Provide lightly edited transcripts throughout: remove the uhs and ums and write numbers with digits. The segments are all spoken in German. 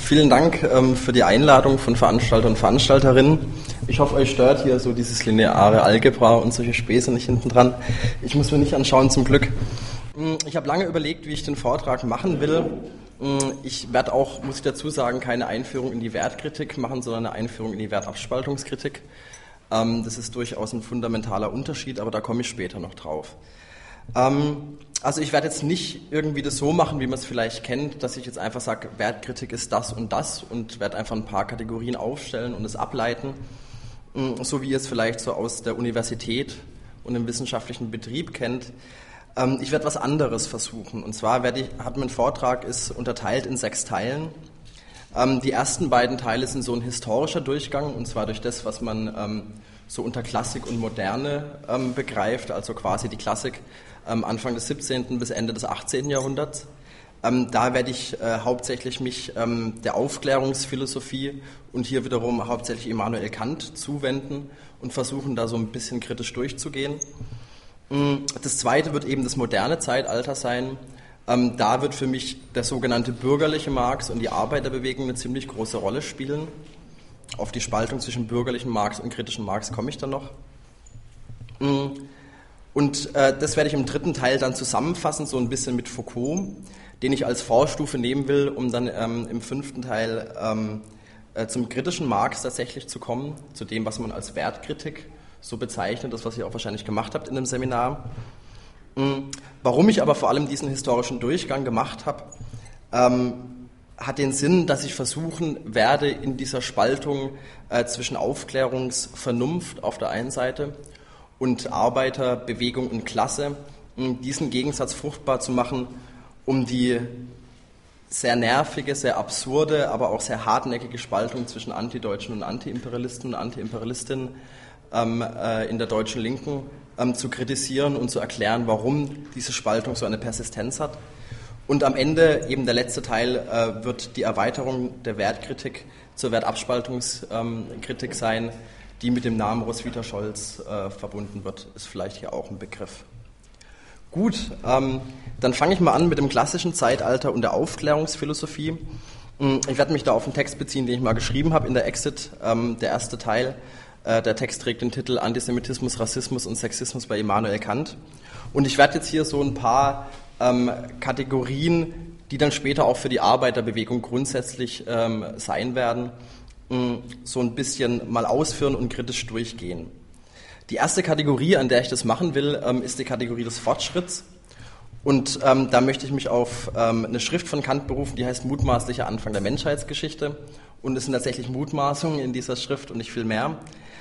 Vielen Dank für die Einladung von Veranstalter und Veranstalterinnen. Ich hoffe, euch stört hier so dieses lineare Algebra und solche Späße nicht hinten dran. Ich muss mir nicht anschauen, zum Glück. Ich habe lange überlegt, wie ich den Vortrag machen will. Ich werde auch, muss ich dazu sagen, keine Einführung in die Wertkritik machen, sondern eine Einführung in die Wertabspaltungskritik. Das ist durchaus ein fundamentaler Unterschied, aber da komme ich später noch drauf. Also ich werde jetzt nicht irgendwie das so machen, wie man es vielleicht kennt, dass ich jetzt einfach sage, Wertkritik ist das und werde einfach ein paar Kategorien aufstellen und es ableiten, so wie ihr es vielleicht so aus der Universität und im wissenschaftlichen Betrieb kennt. Ich werde was anderes versuchen, und zwar mein Vortrag ist unterteilt in 6 Teilen. Die ersten beiden Teile sind so ein historischer Durchgang, und zwar durch das, was man so unter Klassik und Moderne begreift, also quasi die Klassik Anfang des 17. bis Ende des 18. Jahrhunderts. Da werde ich hauptsächlich mich der Aufklärungsphilosophie und hier wiederum hauptsächlich Immanuel Kant zuwenden und versuchen, da so ein bisschen kritisch durchzugehen. Das zweite wird eben das moderne Zeitalter sein. Da wird für mich der sogenannte bürgerliche Marx und die Arbeiterbewegung eine ziemlich große Rolle spielen. Auf die Spaltung zwischen bürgerlichem Marx und kritischem Marx komme ich dann noch. Und das werde ich im dritten Teil dann zusammenfassen, so ein bisschen mit Foucault, den ich als Vorstufe nehmen will, um dann im 5. Teil zum kritischen Marx tatsächlich zu kommen, zu dem, was man als Wertkritik so bezeichnet, das, was ihr auch wahrscheinlich gemacht habt in dem Seminar. Warum ich aber vor allem diesen historischen Durchgang gemacht habe, hat den Sinn, dass ich versuchen werde, in dieser Spaltung zwischen Aufklärungsvernunft auf der einen Seite und Arbeiterbewegung und Klasse, diesen Gegensatz fruchtbar zu machen, um die sehr nervige, sehr absurde, aber auch sehr hartnäckige Spaltung zwischen Antideutschen und Antiimperialisten und Antiimperialistinnen in der deutschen Linken zu kritisieren und zu erklären, warum diese Spaltung so eine Persistenz hat. Und am Ende, eben der letzte Teil, wird die Erweiterung der Wertkritik zur Wertabspaltungskritik sein, die mit dem Namen Roswitha Scholz verbunden wird, ist vielleicht hier auch ein Begriff. Gut, dann fange ich mal an mit dem klassischen Zeitalter und der Aufklärungsphilosophie. Ich werde mich da auf einen Text beziehen, den ich mal geschrieben habe in der Exit, der erste Teil. Der Text trägt den Titel Antisemitismus, Rassismus und Sexismus bei Immanuel Kant. Und ich werde jetzt hier so ein paar Kategorien, die dann später auch für die Arbeiterbewegung grundsätzlich sein werden, so ein bisschen mal ausführen und kritisch durchgehen. Die erste Kategorie, an der ich das machen will, ist die Kategorie des Fortschritts. Und da möchte ich mich auf eine Schrift von Kant berufen, die heißt Mutmaßlicher Anfang der Menschheitsgeschichte. Und es sind tatsächlich Mutmaßungen in dieser Schrift und nicht viel mehr.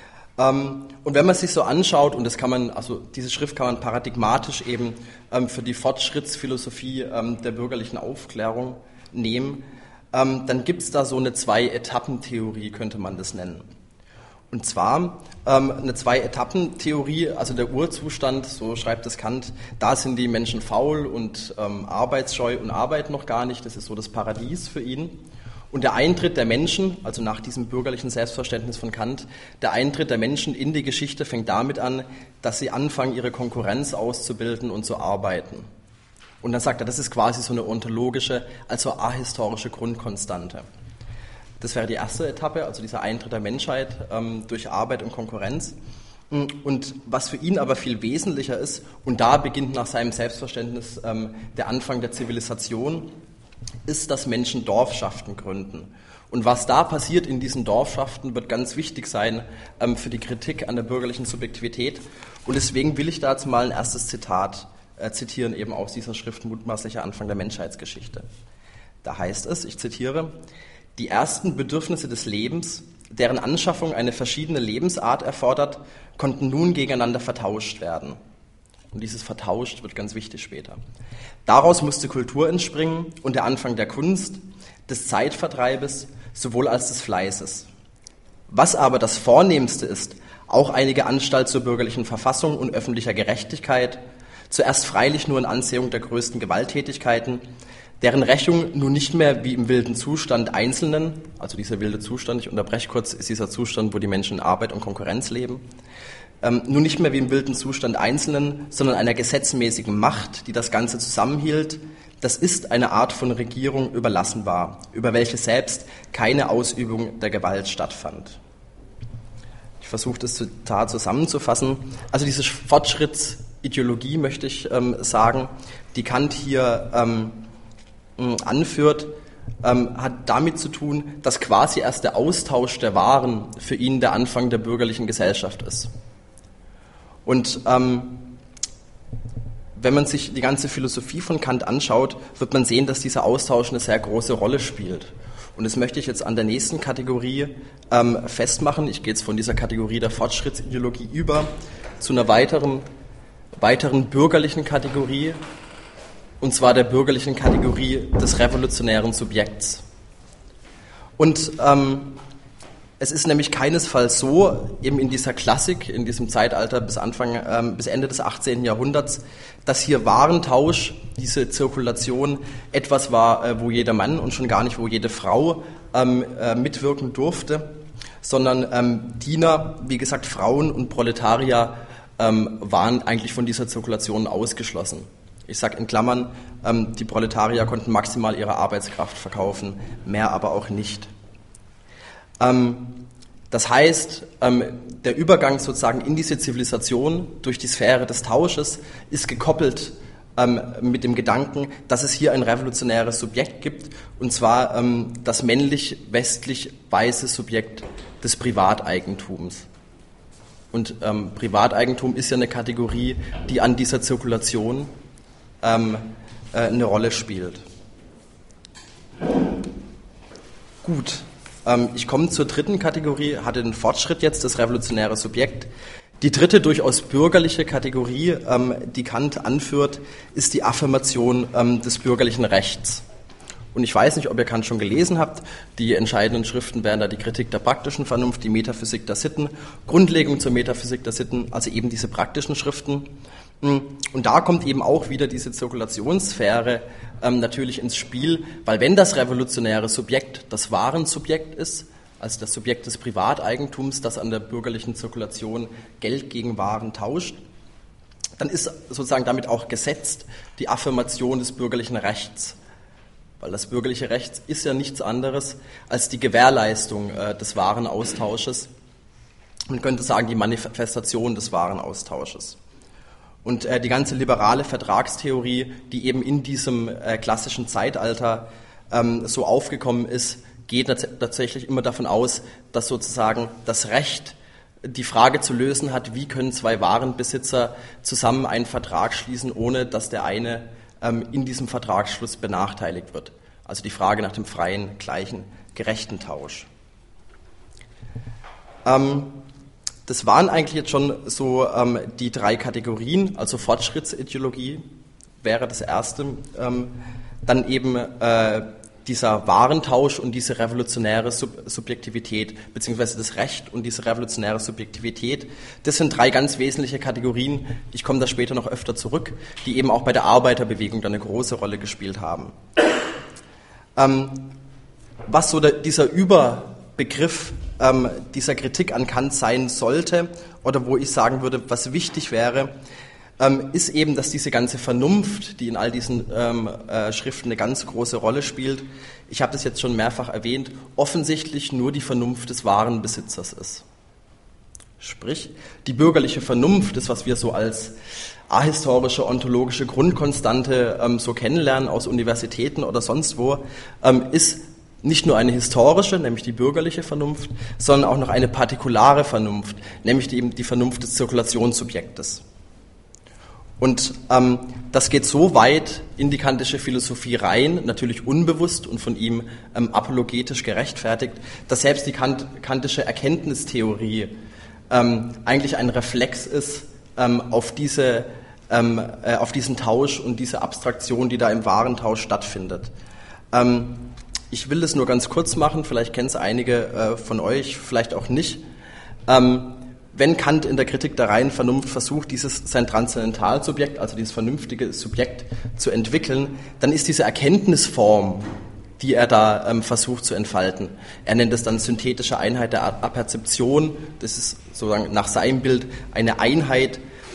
Und wenn man sich so anschaut, und diese Schrift kann man paradigmatisch eben für die Fortschrittsphilosophie der bürgerlichen Aufklärung nehmen, dann gibt es da so eine 2-Etappen-Theorie, könnte man das nennen. Und zwar eine 2-Etappen-Theorie, also der Urzustand, so schreibt es Kant, da sind die Menschen faul und arbeitsscheu und arbeiten noch gar nicht, das ist so das Paradies für ihn. Und der Eintritt der Menschen, also nach diesem bürgerlichen Selbstverständnis von Kant, der Eintritt der Menschen in die Geschichte fängt damit an, dass sie anfangen, ihre Konkurrenz auszubilden und zu arbeiten. Und dann sagt er, das ist quasi so eine ontologische, also ahistorische Grundkonstante. Das wäre die erste Etappe, also dieser Eintritt der Menschheit durch Arbeit und Konkurrenz. Und was für ihn aber viel wesentlicher ist, und da beginnt nach seinem Selbstverständnis der Anfang der Zivilisation, ist, dass Menschen Dorfschaften gründen. Und was da passiert in diesen Dorfschaften, wird ganz wichtig sein für die Kritik an der bürgerlichen Subjektivität. Und deswegen will ich da jetzt mal ein erstes Zitat zitieren, eben aus dieser Schrift Mutmaßlicher Anfang der Menschheitsgeschichte. Da heißt es, ich zitiere, die ersten Bedürfnisse des Lebens, deren Anschaffung eine verschiedene Lebensart erfordert, konnten nun gegeneinander vertauscht werden. Und dieses vertauscht wird ganz wichtig später. Daraus musste Kultur entspringen und der Anfang der Kunst, des Zeitvertreibes, sowohl als des Fleißes. Was aber das Vornehmste ist, auch einige Anstalt zur bürgerlichen Verfassung und öffentlicher Gerechtigkeit, zuerst freilich nur in Ansehung der größten Gewalttätigkeiten, deren Rächung nun nicht mehr wie im wilden Zustand Einzelnen, also dieser wilde Zustand, ich unterbreche kurz, ist dieser Zustand, wo die Menschen in Arbeit und Konkurrenz leben, nun nicht mehr wie im wilden Zustand Einzelnen, sondern einer gesetzmäßigen Macht, die das Ganze zusammenhielt, das ist eine Art von Regierung überlassen war, über welche selbst keine Ausübung der Gewalt stattfand. Ich versuche das Zitat zusammenzufassen. Also diese Fortschrittsideologie, möchte ich sagen, die Kant hier anführt, hat damit zu tun, dass quasi erst der Austausch der Waren für ihn der Anfang der bürgerlichen Gesellschaft ist. Und wenn man sich die ganze Philosophie von Kant anschaut, wird man sehen, dass dieser Austausch eine sehr große Rolle spielt. Und das möchte ich jetzt an der nächsten Kategorie festmachen. Ich gehe jetzt von dieser Kategorie der Fortschrittsideologie über zu einer weiteren bürgerlichen Kategorie, und zwar der bürgerlichen Kategorie des revolutionären Subjekts. Und es ist nämlich keinesfalls so, eben in dieser Klassik, in diesem Zeitalter bis Ende des 18. Jahrhunderts, dass hier Warentausch, diese Zirkulation, etwas war, wo jeder Mann und schon gar nicht, wo jede Frau mitwirken durfte, sondern Diener, wie gesagt, Frauen und Proletarier waren eigentlich von dieser Zirkulation ausgeschlossen. Ich sage in Klammern, die Proletarier konnten maximal ihre Arbeitskraft verkaufen, mehr aber auch nicht. Das heißt, der Übergang sozusagen in diese Zivilisation durch die Sphäre des Tausches ist gekoppelt mit dem Gedanken, dass es hier ein revolutionäres Subjekt gibt, und zwar das männlich-westlich-weiße Subjekt des Privateigentums. Und Privateigentum ist ja eine Kategorie, die an dieser Zirkulation eine Rolle spielt. Gut. Ich komme zur dritten Kategorie, hatte den Fortschritt jetzt, das revolutionäre Subjekt. Die dritte, durchaus bürgerliche Kategorie, die Kant anführt, ist die Affirmation des bürgerlichen Rechts. Und ich weiß nicht, ob ihr Kant schon gelesen habt. Die entscheidenden Schriften wären da die Kritik der praktischen Vernunft, die Metaphysik der Sitten, Grundlegung zur Metaphysik der Sitten, also eben diese praktischen Schriften. Und da kommt eben auch wieder diese Zirkulationssphäre natürlich ins Spiel, weil wenn das revolutionäre Subjekt das Warensubjekt ist, also das Subjekt des Privateigentums, das an der bürgerlichen Zirkulation Geld gegen Waren tauscht, dann ist sozusagen damit auch gesetzt die Affirmation des bürgerlichen Rechts. Weil das bürgerliche Recht ist ja nichts anderes als die Gewährleistung des Warenaustausches. Man könnte sagen, die Manifestation des Warenaustausches. Und die ganze liberale Vertragstheorie, die eben in diesem klassischen Zeitalter so aufgekommen ist, geht tatsächlich immer davon aus, dass sozusagen das Recht die Frage zu lösen hat, wie können zwei Warenbesitzer zusammen einen Vertrag schließen, ohne dass der eine in diesem Vertragsschluss benachteiligt wird. Also die Frage nach dem freien, gleichen, gerechten Tausch. Das waren eigentlich jetzt schon so die drei Kategorien, also Fortschrittsideologie wäre das erste, dann eben dieser Warentausch und diese revolutionäre Subjektivität, beziehungsweise das Recht und diese revolutionäre Subjektivität. Das sind drei ganz wesentliche Kategorien, ich komme da später noch öfter zurück, die eben auch bei der Arbeiterbewegung dann eine große Rolle gespielt haben. Was so dieser Überbegriff dieser Kritik an Kant sein sollte, oder wo ich sagen würde, was wichtig wäre, ist eben, dass diese ganze Vernunft, die in all diesen Schriften eine ganz große Rolle spielt, ich habe das jetzt schon mehrfach erwähnt, offensichtlich nur die Vernunft des Warenbesitzers ist. Sprich, die bürgerliche Vernunft, das, was wir so als ahistorische, ontologische Grundkonstante so kennenlernen aus Universitäten oder sonst wo, ist nicht nur eine historische, nämlich die bürgerliche Vernunft, sondern auch noch eine partikulare Vernunft, nämlich eben die Vernunft des Zirkulationssubjektes. Und das geht so weit in die kantische Philosophie rein, natürlich unbewusst und von ihm apologetisch gerechtfertigt, dass selbst die kantische Erkenntnistheorie eigentlich ein Reflex ist auf diesen Tausch und diese Abstraktion, die da im Warentausch stattfindet. Ich will das nur ganz kurz machen, vielleicht kennen es einige von euch, vielleicht auch nicht. Wenn Kant in der Kritik der reinen Vernunft versucht, sein Transzendentalsubjekt, also dieses vernünftige Subjekt zu entwickeln, dann ist diese Erkenntnisform, die er da versucht zu entfalten. Er nennt es dann synthetische Einheit der Aperzeption. Das ist sozusagen nach seinem Bild eine Einheit,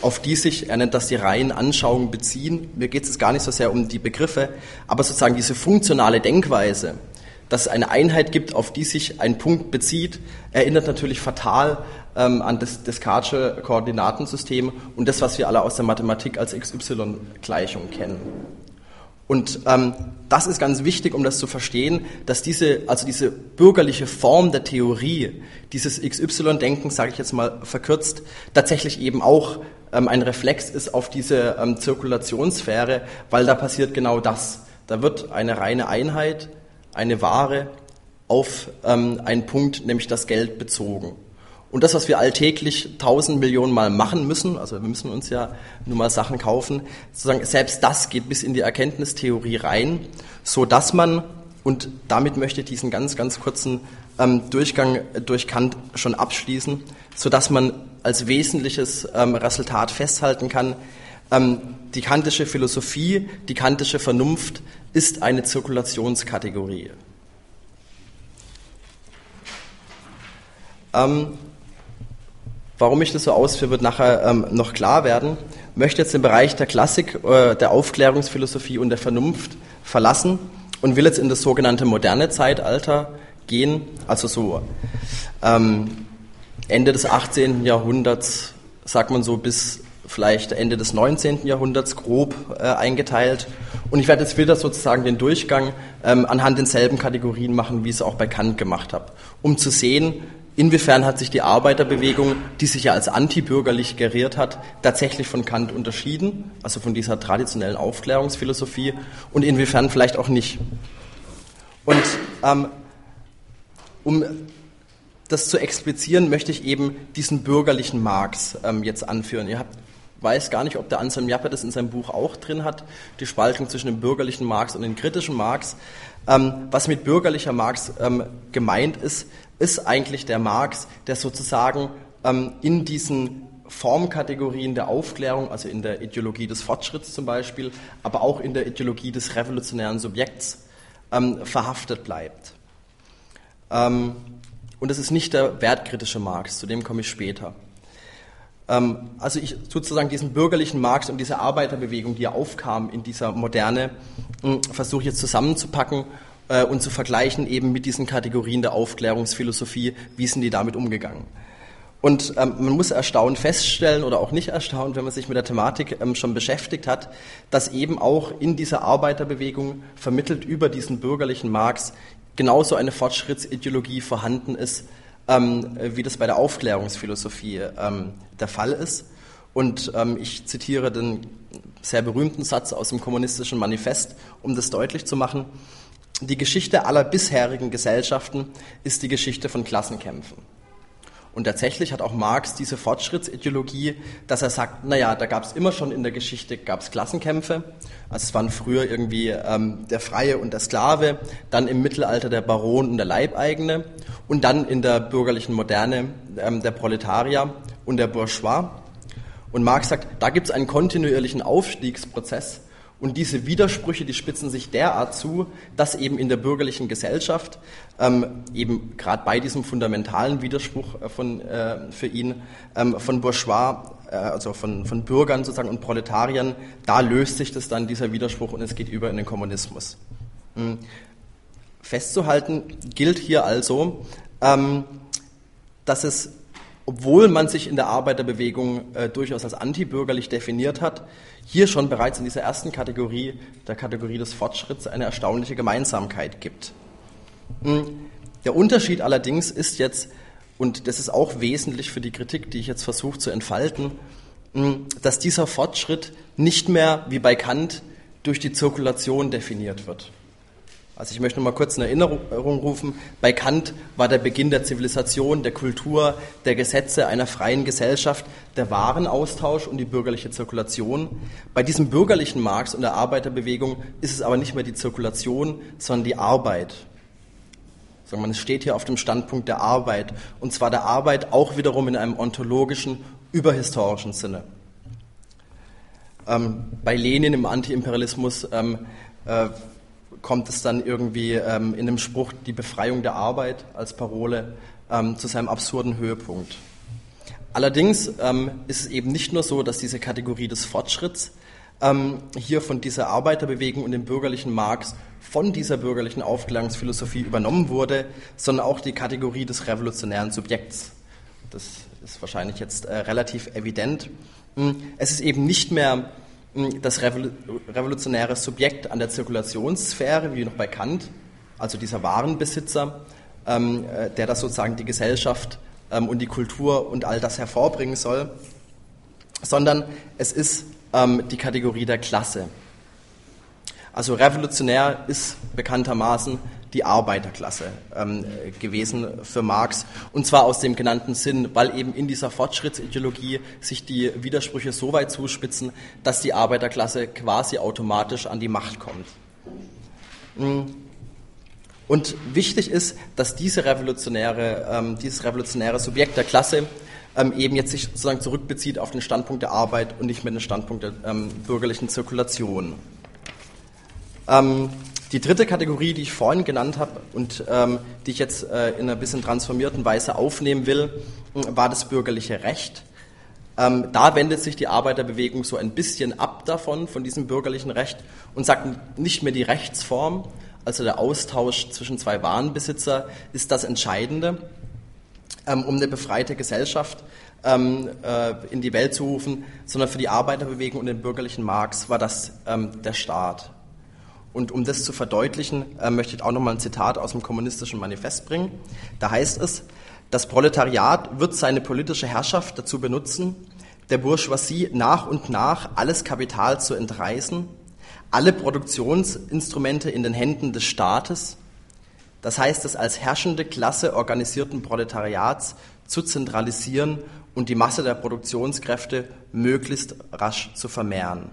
auf die sich, er nennt das die reinen Anschauungen beziehen. Mir geht es jetzt gar nicht so sehr um die Begriffe, aber sozusagen diese funktionale Denkweise, dass es eine Einheit gibt, auf die sich ein Punkt bezieht, erinnert natürlich fatal an das Descartesche Koordinatensystem und das, was wir alle aus der Mathematik als XY-Gleichung kennen. Und das ist ganz wichtig, um das zu verstehen, dass diese bürgerliche Form der Theorie, dieses XY-Denken, sage ich jetzt mal verkürzt, tatsächlich eben auch ein Reflex ist auf diese Zirkulationssphäre, weil da passiert genau das. Da wird eine reine Einheit, eine Ware auf einen Punkt, nämlich das Geld, bezogen. Und das, was wir alltäglich 1000 Millionen Mal machen müssen, also wir müssen uns ja nur mal Sachen kaufen, sozusagen selbst das geht bis in die Erkenntnistheorie rein, so dass man, und damit möchte ich diesen ganz, ganz kurzen Durchgang durch Kant schon abschließen, so dass man als wesentliches Resultat festhalten kann, die kantische Philosophie, die kantische Vernunft ist eine Zirkulationskategorie. Warum ich das so ausführe, wird nachher noch klar werden. Ich möchte jetzt den Bereich der Klassik, der Aufklärungsphilosophie und der Vernunft verlassen und will jetzt in das sogenannte moderne Zeitalter gehen, also so Ende des 18. Jahrhunderts, sagt man so, bis vielleicht Ende des 19. Jahrhunderts grob eingeteilt. Und ich werde jetzt wieder sozusagen den Durchgang anhand denselben Kategorien machen, wie ich es auch bei Kant gemacht habe, um zu sehen, inwiefern hat sich die Arbeiterbewegung, die sich ja als antibürgerlich geriert hat, tatsächlich von Kant unterschieden, also von dieser traditionellen Aufklärungsphilosophie, und inwiefern vielleicht auch nicht. Und um das zu explizieren, möchte ich eben diesen bürgerlichen Marx jetzt anführen. Weiß gar nicht, ob der Anselm Japper das in seinem Buch auch drin hat, die Spaltung zwischen dem bürgerlichen Marx und dem kritischen Marx. Was mit bürgerlicher Marx gemeint ist eigentlich der Marx, der sozusagen in diesen Formkategorien der Aufklärung, also in der Ideologie des Fortschritts zum Beispiel, aber auch in der Ideologie des revolutionären Subjekts verhaftet bleibt. Und es ist nicht der wertkritische Marx, zu dem komme ich später. Also ich sozusagen diesen bürgerlichen Marx und diese Arbeiterbewegung, die ja aufkam in dieser Moderne, versuche ich jetzt zusammenzupacken und zu vergleichen eben mit diesen Kategorien der Aufklärungsphilosophie, wie sind die damit umgegangen. Und man muss erstaunt feststellen oder auch nicht erstaunt, wenn man sich mit der Thematik schon beschäftigt hat, dass eben auch in dieser Arbeiterbewegung vermittelt über diesen bürgerlichen Marx genauso eine Fortschrittsideologie vorhanden ist, wie das bei der Aufklärungsphilosophie der Fall ist. Und ich zitiere den sehr berühmten Satz aus dem Kommunistischen Manifest, um das deutlich zu machen: Die Geschichte aller bisherigen Gesellschaften ist die Geschichte von Klassenkämpfen. Und tatsächlich hat auch Marx diese Fortschrittsideologie, dass er sagt, naja, da gab es immer schon in der Geschichte gab's Klassenkämpfe. Also es waren früher irgendwie der Freie und der Sklave, dann im Mittelalter der Baron und der Leibeigene und dann in der bürgerlichen Moderne der Proletarier und der Bourgeois. Und Marx sagt, da gibt es einen kontinuierlichen Aufstiegsprozess. Und diese Widersprüche, die spitzen sich derart zu, dass eben in der bürgerlichen Gesellschaft, eben gerade bei diesem fundamentalen Widerspruch für ihn von Bourgeois, also von Bürgern sozusagen und Proletariern, da löst sich das dann, dieser Widerspruch, und es geht über in den Kommunismus. Festzuhalten gilt hier also, dass es, obwohl man sich in der Arbeiterbewegung durchaus als antibürgerlich definiert hat, hier schon bereits in dieser ersten Kategorie, der Kategorie des Fortschritts, eine erstaunliche Gemeinsamkeit gibt. Der Unterschied allerdings ist jetzt, und das ist auch wesentlich für die Kritik, die ich jetzt versuche zu entfalten, dass dieser Fortschritt nicht mehr, wie bei Kant, durch die Zirkulation definiert wird. Also ich möchte noch mal kurz in Erinnerung rufen, bei Kant war der Beginn der Zivilisation, der Kultur, der Gesetze einer freien Gesellschaft der Warenaustausch und die bürgerliche Zirkulation. Bei diesem bürgerlichen Marx und der Arbeiterbewegung ist es aber nicht mehr die Zirkulation, sondern die Arbeit. Man steht hier auf dem Standpunkt der Arbeit, und zwar der Arbeit auch wiederum in einem ontologischen, überhistorischen Sinne. Bei Lenin im Antiimperialismus kommt es dann irgendwie in dem Spruch die Befreiung der Arbeit als Parole zu seinem absurden Höhepunkt. Allerdings ist es eben nicht nur so, dass diese Kategorie des Fortschritts hier von dieser Arbeiterbewegung und dem bürgerlichen Marx von dieser bürgerlichen Aufklärungsphilosophie übernommen wurde, sondern auch die Kategorie des revolutionären Subjekts. Das ist wahrscheinlich jetzt relativ evident. Es ist eben nicht mehr das revolutionäre Subjekt an der Zirkulationssphäre, wie noch bei Kant, also dieser Warenbesitzer, der das sozusagen die Gesellschaft und die Kultur und all das hervorbringen soll, sondern es ist die Kategorie der Klasse. Also revolutionär ist bekanntermaßen die Arbeiterklasse gewesen für Marx, und zwar aus dem genannten Sinn, weil eben in dieser Fortschrittsideologie sich die Widersprüche so weit zuspitzen, dass die Arbeiterklasse quasi automatisch an die Macht kommt. Und wichtig ist, dass dieses revolutionäre Subjekt der Klasse eben jetzt sich sozusagen zurückbezieht auf den Standpunkt der Arbeit und nicht mehr den Standpunkt der bürgerlichen Zirkulation. Die dritte Kategorie, die ich vorhin genannt habe und die ich jetzt in einer bisschen transformierten Weise aufnehmen will, war das bürgerliche Recht. Da wendet sich die Arbeiterbewegung so ein bisschen ab davon, von diesem bürgerlichen Recht, und sagt, nicht mehr die Rechtsform, also der Austausch zwischen zwei Warenbesitzer, ist das Entscheidende, um eine befreite Gesellschaft in die Welt zu rufen, sondern für die Arbeiterbewegung und den bürgerlichen Marx war das der Staat. Und um das zu verdeutlichen, möchte ich auch nochmal ein Zitat aus dem Kommunistischen Manifest bringen. Da heißt es: Das Proletariat wird seine politische Herrschaft dazu benutzen, der Bourgeoisie nach und nach alles Kapital zu entreißen, alle Produktionsinstrumente in den Händen des Staates, das heißt des als herrschende Klasse organisierten Proletariats, zu zentralisieren und die Masse der Produktionskräfte möglichst rasch zu vermehren.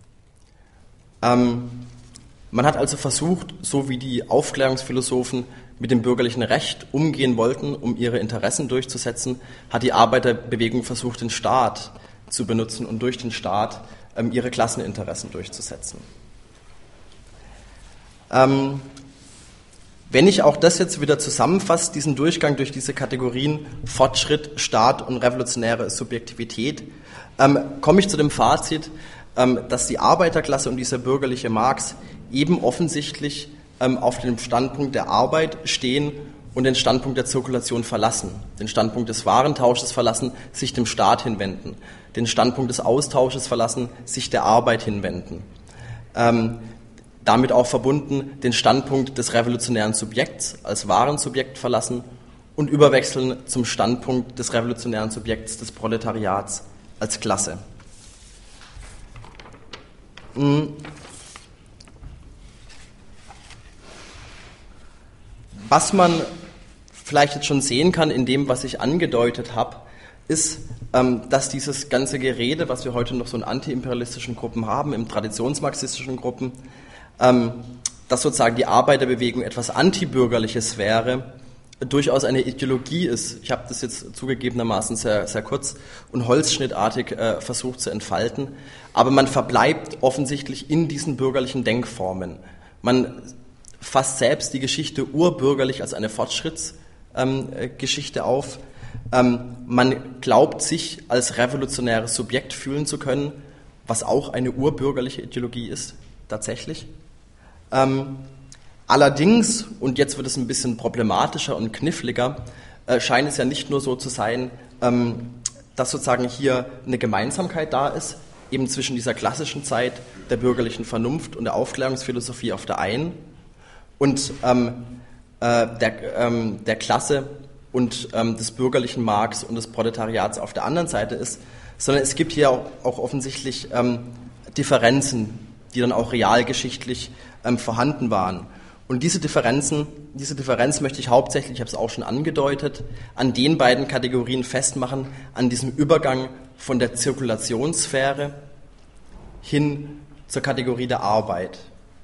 Man hat also versucht, so wie die Aufklärungsphilosophen mit dem bürgerlichen Recht umgehen wollten, um ihre Interessen durchzusetzen, hat die Arbeiterbewegung versucht, den Staat zu benutzen und durch den Staat ihre Klasseninteressen durchzusetzen. Wenn ich auch das jetzt wieder zusammenfasse, diesen Durchgang durch diese Kategorien Fortschritt, Staat und revolutionäre Subjektivität, komme ich zu dem Fazit, dass die Arbeiterklasse und dieser bürgerliche Marx eben offensichtlich auf dem Standpunkt der Arbeit stehen und den Standpunkt der Zirkulation verlassen, den Standpunkt des Warentausches verlassen, sich dem Staat hinwenden, den Standpunkt des Austausches verlassen, sich der Arbeit hinwenden. Damit auch verbunden den Standpunkt des revolutionären Subjekts als Warensubjekt verlassen und überwechseln zum Standpunkt des revolutionären Subjekts des Proletariats als Klasse. Was man vielleicht jetzt schon sehen kann in dem, was ich angedeutet habe, ist, dass dieses ganze Gerede, was wir heute noch so in antiimperialistischen Gruppen haben, in traditionsmarxistischen Gruppen, dass sozusagen die Arbeiterbewegung etwas Antibürgerliches wäre, durchaus eine Ideologie ist. Ich habe das jetzt zugegebenermaßen sehr, sehr kurz und holzschnittartig versucht zu entfalten, aber man verbleibt offensichtlich in diesen bürgerlichen Denkformen. Man fasst selbst die Geschichte urbürgerlich als eine Fortschrittsgeschichte auf. Man glaubt, sich als revolutionäres Subjekt fühlen zu können, was auch eine urbürgerliche Ideologie ist, tatsächlich. Allerdings, und jetzt wird es ein bisschen problematischer und kniffliger, scheint es ja nicht nur so zu sein, dass sozusagen hier eine Gemeinsamkeit da ist, eben zwischen dieser klassischen Zeit der bürgerlichen Vernunft und der Aufklärungsphilosophie auf der einen und der Klasse und des bürgerlichen Marx und des Proletariats auf der anderen Seite ist, sondern es gibt hier auch offensichtlich Differenzen, die dann auch realgeschichtlich vorhanden waren. Und diese Differenz möchte ich hauptsächlich, ich habe es auch schon angedeutet, an den beiden Kategorien festmachen, an diesem Übergang von der Zirkulationssphäre hin zur Kategorie der Arbeit.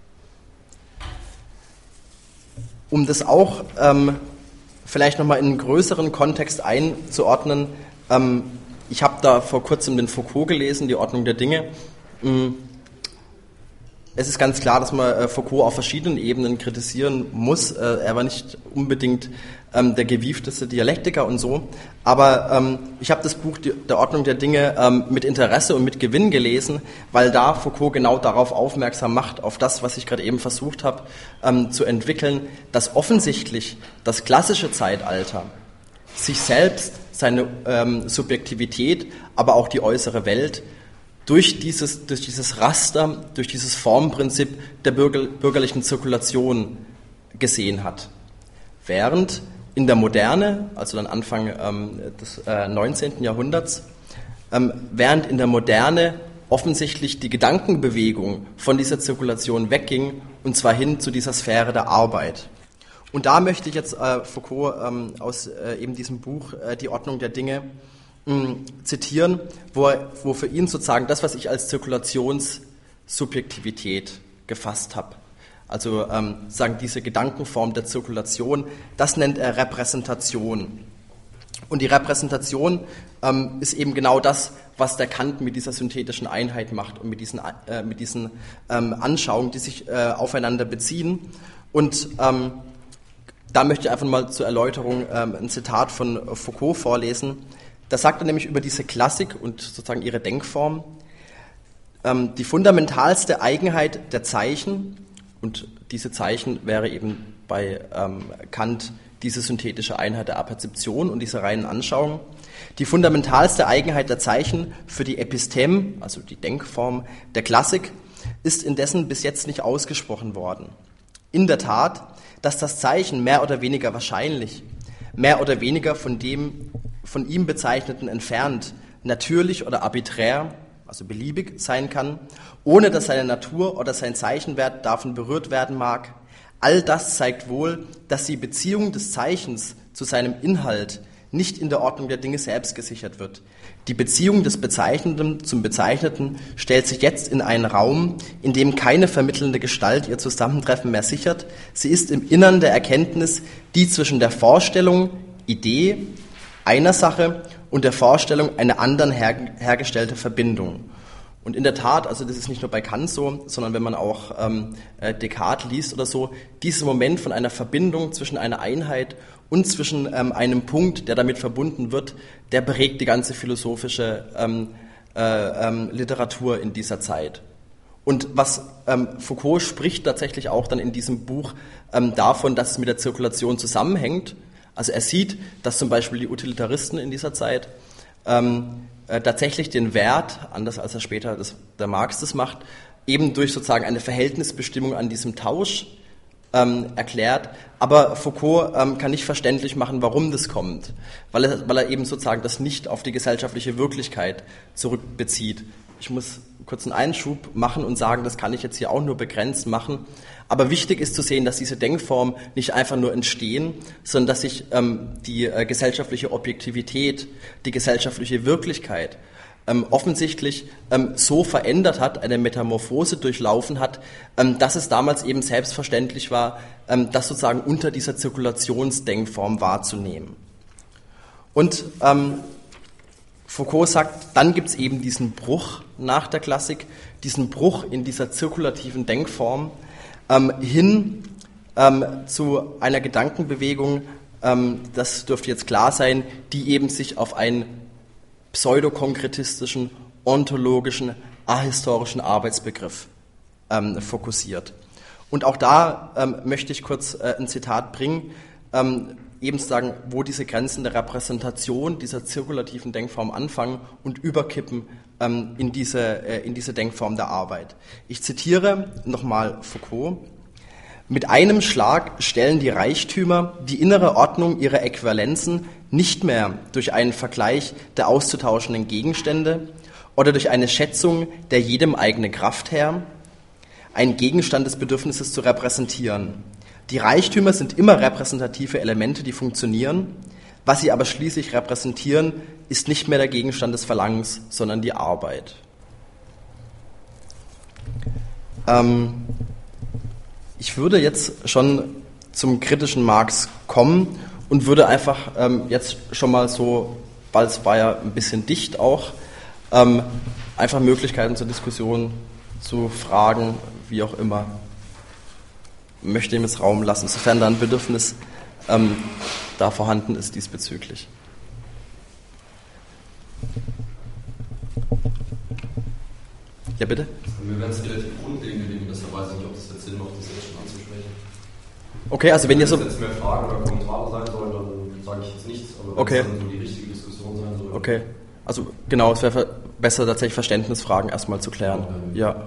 Um das auch vielleicht nochmal in einen größeren Kontext einzuordnen, ich habe da vor kurzem den Foucault gelesen, die Ordnung der Dinge. es ist ganz klar, dass man Foucault auf verschiedenen Ebenen kritisieren muss. Er war nicht unbedingt der gewiefteste Dialektiker und so. Aber ich habe das Buch Der Ordnung der Dinge mit Interesse und mit Gewinn gelesen, weil da Foucault genau darauf aufmerksam macht, auf das, was ich gerade eben versucht habe zu entwickeln, dass offensichtlich das klassische Zeitalter sich selbst, seine Subjektivität, aber auch die äußere Welt durch dieses Raster, durch dieses Formprinzip der bürgerlichen Zirkulation gesehen hat. Während in der Moderne, also dann Anfang des 19. Jahrhunderts, während in der Moderne offensichtlich die Gedankenbewegung von dieser Zirkulation wegging, und zwar hin zu dieser Sphäre der Arbeit. Und da möchte ich jetzt Foucault aus eben diesem Buch Die Ordnung der Dinge zitieren, wo für ihn sozusagen das, was ich als Zirkulationssubjektivität gefasst habe, also sagen diese Gedankenform der Zirkulation, das nennt er Repräsentation. Und die Repräsentation ist eben genau das, was der Kant mit dieser synthetischen Einheit macht und mit diesen Anschauungen, die sich aufeinander beziehen. Und da möchte ich einfach mal zur Erläuterung ein Zitat von Foucault vorlesen. Da sagt er nämlich über diese Klassik und sozusagen ihre Denkform, die fundamentalste Eigenheit der Zeichen, und diese Zeichen wäre eben bei Kant diese synthetische Einheit der Apperzeption und diese reinen Anschauungen, die fundamentalste Eigenheit der Zeichen für die Episteme, also die Denkform der Klassik, ist indessen bis jetzt nicht ausgesprochen worden. In der Tat, dass das Zeichen mehr oder weniger wahrscheinlich, mehr oder weniger von dem von ihm Bezeichneten entfernt, natürlich oder arbiträr, also beliebig sein kann, ohne dass seine Natur oder sein Zeichenwert davon berührt werden mag. All das zeigt wohl, dass die Beziehung des Zeichens zu seinem Inhalt nicht in der Ordnung der Dinge selbst gesichert wird. Die Beziehung des Bezeichneten zum Bezeichneten stellt sich jetzt in einen Raum, in dem keine vermittelnde Gestalt ihr Zusammentreffen mehr sichert. Sie ist im Innern der Erkenntnis, die zwischen der Vorstellung, Idee, einer Sache und der Vorstellung einer anderen hergestellte Verbindung. Und in der Tat, also das ist nicht nur bei Kant so, sondern wenn man auch Descartes liest oder so, dieses Moment von einer Verbindung zwischen einer Einheit und zwischen einem Punkt, der damit verbunden wird, der prägt die ganze philosophische Literatur in dieser Zeit. Und was Foucault spricht tatsächlich auch dann in diesem Buch davon, dass es mit der Zirkulation zusammenhängt. Also er sieht, dass zum Beispiel die Utilitaristen in dieser Zeit tatsächlich den Wert, anders als er später der Marx das macht, eben durch sozusagen eine Verhältnisbestimmung an diesem Tausch erklärt. Aber Foucault kann nicht verständlich machen, warum das kommt, weil er eben sozusagen das nicht auf die gesellschaftliche Wirklichkeit zurückbezieht. Ich muss kurz einen Einschub machen und sagen, das kann ich jetzt hier auch nur begrenzt machen. Aber wichtig ist zu sehen, dass diese Denkformen nicht einfach nur entstehen, sondern dass sich die gesellschaftliche Objektivität, die gesellschaftliche Wirklichkeit offensichtlich so verändert hat, eine Metamorphose durchlaufen hat, dass es damals eben selbstverständlich war, das sozusagen unter dieser Zirkulationsdenkform wahrzunehmen. Und Foucault sagt, dann gibt es eben diesen Bruch nach der Klassik, diesen Bruch in dieser zirkulativen Denkform hin zu einer Gedankenbewegung, das dürfte jetzt klar sein, die eben sich auf einen pseudokonkretistischen, ontologischen, ahistorischen Arbeitsbegriff fokussiert. Und auch da möchte ich kurz ein Zitat bringen, eben sagen, wo diese Grenzen der Repräsentation dieser zirkulativen Denkform anfangen und überkippen in diese Denkform der Arbeit. Ich zitiere nochmal Foucault. Mit einem Schlag stellen die Reichtümer die innere Ordnung ihrer Äquivalenzen nicht mehr durch einen Vergleich der auszutauschenden Gegenstände oder durch eine Schätzung der jedem eigene Kraft her, einen Gegenstand des Bedürfnisses zu repräsentieren. Die Reichtümer sind immer repräsentative Elemente, die funktionieren. Was sie aber schließlich repräsentieren, ist nicht mehr der Gegenstand des Verlangens, sondern die Arbeit. Ich würde jetzt schon zum kritischen Marx kommen und würde einfach jetzt schon mal so, weil es war ja ein bisschen dicht auch, einfach Möglichkeiten zur Diskussion zu Fragen, wie auch immer. Ich möchte ihm jetzt Raum lassen, sofern da ein Bedürfnis da vorhanden ist diesbezüglich. Ja, bitte? Mir wäre es relativ grundlegend gewesen, deshalb weiß ich nicht, ob es jetzt Sinn macht, das jetzt schon anzusprechen. Okay, also wenn ihr so... Wenn es jetzt mehr Fragen oder Kommentare sein sollen, dann sage ich jetzt nichts, aber wenn es dann so die richtige Diskussion sein soll... Okay, also genau, es wäre besser tatsächlich Verständnisfragen erstmal zu klären. Ja.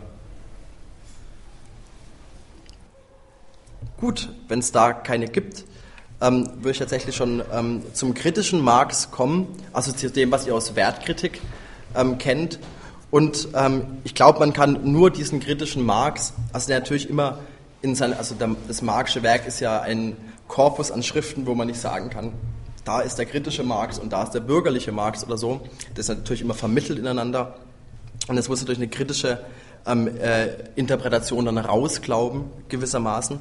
Gut, wenn es da keine gibt, würde ich tatsächlich schon zum kritischen Marx kommen, also zu dem, was ihr aus Wertkritik kennt. Und ich glaube, man kann nur diesen kritischen Marx, also der natürlich immer das Marxische Werk ist ja ein Korpus an Schriften, wo man nicht sagen kann, da ist der kritische Marx und da ist der bürgerliche Marx oder so. Das ist natürlich immer vermittelt ineinander. Und das muss natürlich eine kritische Interpretation dann rausglauben, gewissermaßen.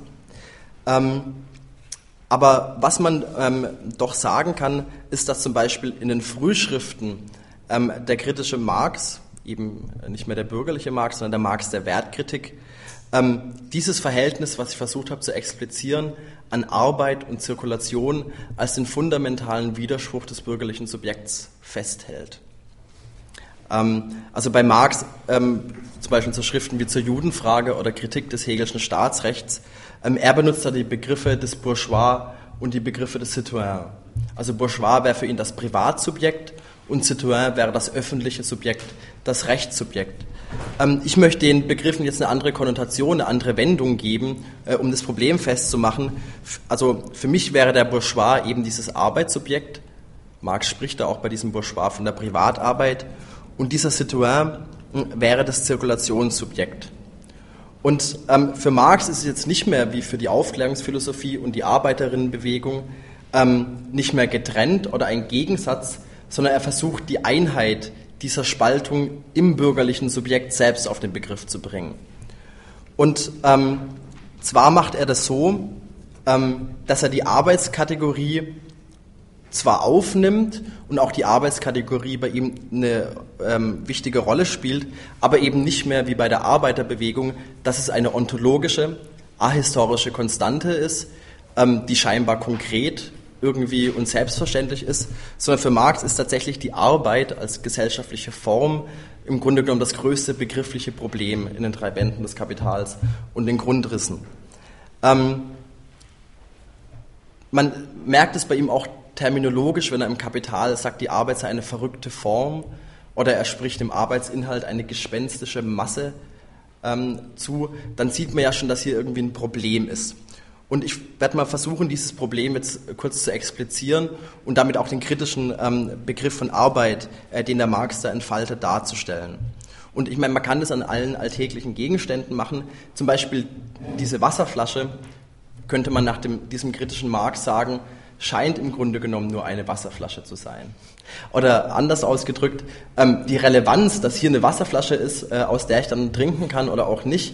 Aber was man doch sagen kann, ist, dass zum Beispiel in den Frühschriften der kritische Marx, eben nicht mehr der bürgerliche Marx, sondern der Marx der Wertkritik, dieses Verhältnis, was ich versucht habe zu explizieren, an Arbeit und Zirkulation als den fundamentalen Widerspruch des bürgerlichen Subjekts festhält. Also bei Marx, zum Beispiel zu Schriften wie zur Judenfrage oder Kritik des Hegelschen Staatsrechts, er benutzt da die Begriffe des Bourgeois und die Begriffe des Citoyen. Also Bourgeois wäre für ihn das Privatsubjekt und Citoyen wäre das öffentliche Subjekt, das Rechtssubjekt. Ich möchte den Begriffen jetzt eine andere Konnotation, eine andere Wendung geben, um das Problem festzumachen. Also für mich wäre der Bourgeois eben dieses Arbeitssubjekt. Marx spricht da auch bei diesem Bourgeois von der Privatarbeit. Und dieser Citoyen wäre das Zirkulationssubjekt. Und für Marx ist es jetzt nicht mehr wie für die Aufklärungsphilosophie und die Arbeiterinnenbewegung nicht mehr getrennt oder ein Gegensatz, sondern er versucht, die Einheit dieser Spaltung im bürgerlichen Subjekt selbst auf den Begriff zu bringen. Und zwar macht er das so, dass er die Arbeitskategorie zwar aufnimmt und auch die Arbeitskategorie bei ihm eine wichtige Rolle spielt, aber eben nicht mehr wie bei der Arbeiterbewegung, dass es eine ontologische, ahistorische Konstante ist, die scheinbar konkret irgendwie und selbstverständlich ist, sondern für Marx ist tatsächlich die Arbeit als gesellschaftliche Form im Grunde genommen das größte begriffliche Problem in den 3 Bänden des Kapitals und den Grundrissen. Man merkt es bei ihm auch terminologisch, wenn er im Kapital sagt, die Arbeit sei eine verrückte Form, oder er spricht dem Arbeitsinhalt eine gespenstische Masse zu, dann sieht man ja schon, dass hier irgendwie ein Problem ist. Und ich werde mal versuchen, dieses Problem jetzt kurz zu explizieren und damit auch den kritischen Begriff von Arbeit, den der Marx da entfaltet, darzustellen. Und ich meine, man kann das an allen alltäglichen Gegenständen machen. Zum Beispiel diese Wasserflasche, könnte man nach diesem kritischen Marx sagen, scheint im Grunde genommen nur eine Wasserflasche zu sein. Oder anders ausgedrückt, die Relevanz, dass hier eine Wasserflasche ist, aus der ich dann trinken kann oder auch nicht,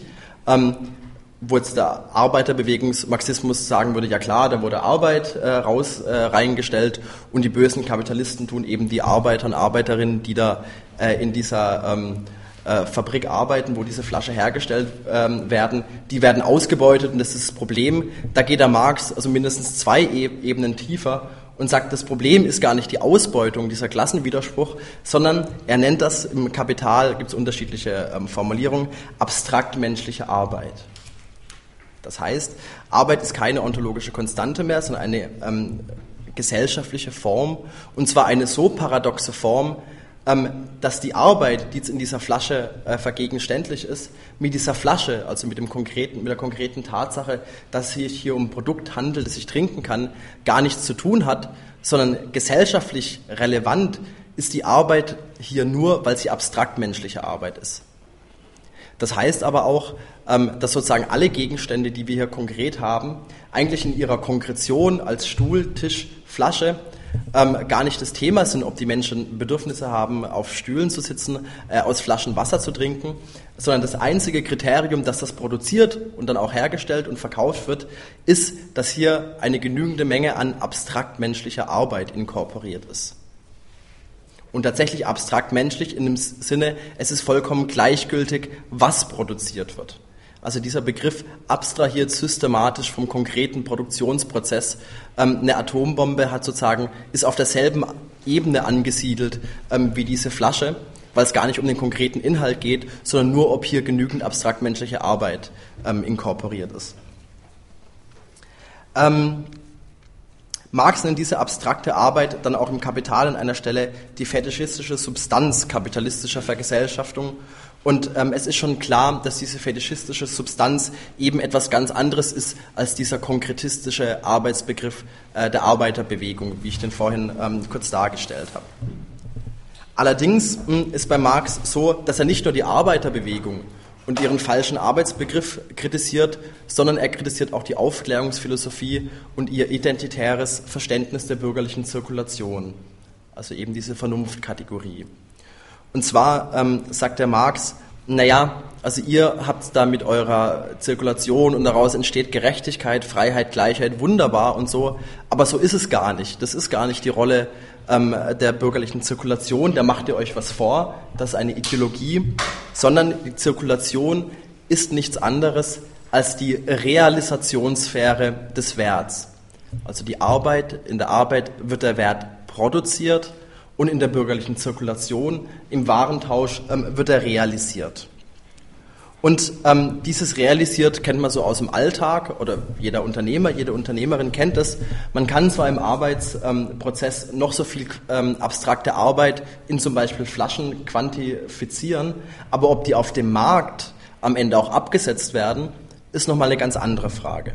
wo jetzt der Arbeiterbewegungsmarxismus sagen würde, ja klar, da wurde Arbeit reingestellt und die bösen Kapitalisten tun eben die Arbeiter und Arbeiterinnen, die da in dieser Fabrik arbeiten, wo diese Flasche hergestellt werden, die werden ausgebeutet und das ist das Problem. Da geht der Marx also mindestens 2 Ebenen tiefer und sagt, das Problem ist gar nicht die Ausbeutung, dieser Klassenwiderspruch, sondern er nennt das im Kapital, gibt es unterschiedliche Formulierungen, abstrakt menschliche Arbeit. Das heißt, Arbeit ist keine ontologische Konstante mehr, sondern eine gesellschaftliche Form, und zwar eine so paradoxe Form, dass die Arbeit, die jetzt in dieser Flasche vergegenständlich ist, mit dieser Flasche, also mit der konkreten Tatsache, dass es sich hier um ein Produkt handelt, das ich trinken kann, gar nichts zu tun hat, sondern gesellschaftlich relevant ist die Arbeit hier nur, weil sie abstrakt menschliche Arbeit ist. Das heißt aber auch, dass sozusagen alle Gegenstände, die wir hier konkret haben, eigentlich in ihrer Konkretion als Stuhl, Tisch, Flasche gar nicht das Thema sind, ob die Menschen Bedürfnisse haben, auf Stühlen zu sitzen, aus Flaschen Wasser zu trinken, sondern das einzige Kriterium, dass das produziert und dann auch hergestellt und verkauft wird, ist, dass hier eine genügende Menge an abstrakt menschlicher Arbeit inkorporiert ist. Und tatsächlich abstrakt menschlich in dem Sinne, es ist vollkommen gleichgültig, was produziert wird. Also dieser Begriff abstrahiert systematisch vom konkreten Produktionsprozess. Eine Atombombe ist auf derselben Ebene angesiedelt wie diese Flasche, weil es gar nicht um den konkreten Inhalt geht, sondern nur, ob hier genügend abstrakt menschliche Arbeit inkorporiert ist. Marx nennt diese abstrakte Arbeit dann auch im Kapital an einer Stelle die fetischistische Substanz kapitalistischer Vergesellschaftung. Und es ist schon klar, dass diese fetischistische Substanz eben etwas ganz anderes ist als dieser konkretistische Arbeitsbegriff der Arbeiterbewegung, wie ich den vorhin kurz dargestellt habe. Allerdings ist bei Marx so, dass er nicht nur die Arbeiterbewegung und ihren falschen Arbeitsbegriff kritisiert, sondern er kritisiert auch die Aufklärungsphilosophie und ihr identitäres Verständnis der bürgerlichen Zirkulation, also eben diese Vernunftkategorie. Und zwar sagt der Marx, naja, also ihr habt da mit eurer Zirkulation und daraus entsteht Gerechtigkeit, Freiheit, Gleichheit, wunderbar und so, aber so ist es gar nicht. Das ist gar nicht die Rolle der bürgerlichen Zirkulation, da macht ihr euch was vor, das ist eine Ideologie, sondern die Zirkulation ist nichts anderes als die Realisationssphäre des Werts. Also die Arbeit, in der Arbeit wird der Wert produziert und in der bürgerlichen Zirkulation, im Warentausch, wird er realisiert. Und dieses realisiert kennt man so aus dem Alltag oder jeder Unternehmer, jede Unternehmerin kennt es. Man kann zwar im Arbeitsprozess noch so viel abstrakte Arbeit in zum Beispiel Flaschen quantifizieren, aber ob die auf dem Markt am Ende auch abgesetzt werden, ist nochmal eine ganz andere Frage.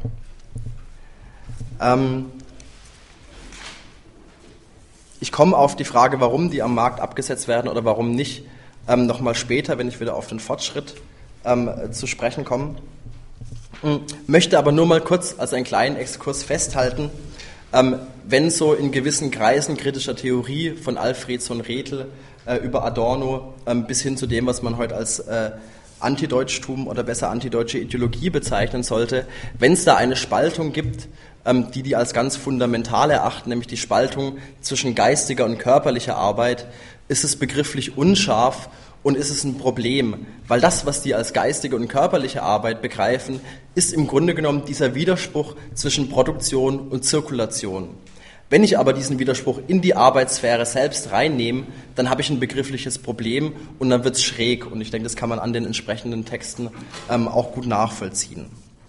Ich komme auf die Frage, warum die am Markt abgesetzt werden oder warum nicht, nochmal später, wenn ich wieder auf den Fortschritt zu sprechen komme. Möchte aber nur mal kurz als einen kleinen Exkurs festhalten, wenn so in gewissen Kreisen kritischer Theorie von Alfredson Rethel über Adorno bis hin zu dem, was man heute als Antideutschtum oder besser antideutsche Ideologie bezeichnen sollte, wenn es da eine Spaltung gibt, die als ganz fundamental erachten, nämlich die Spaltung zwischen geistiger und körperlicher Arbeit, ist es begrifflich unscharf und ist es ein Problem, weil das, was die als geistige und körperliche Arbeit begreifen, ist im Grunde genommen dieser Widerspruch zwischen Produktion und Zirkulation. Wenn ich aber diesen Widerspruch in die Arbeitssphäre selbst reinnehme, dann habe ich ein begriffliches Problem und dann wird es schräg. Und ich denke, das kann man an den entsprechenden Texten auch gut nachvollziehen.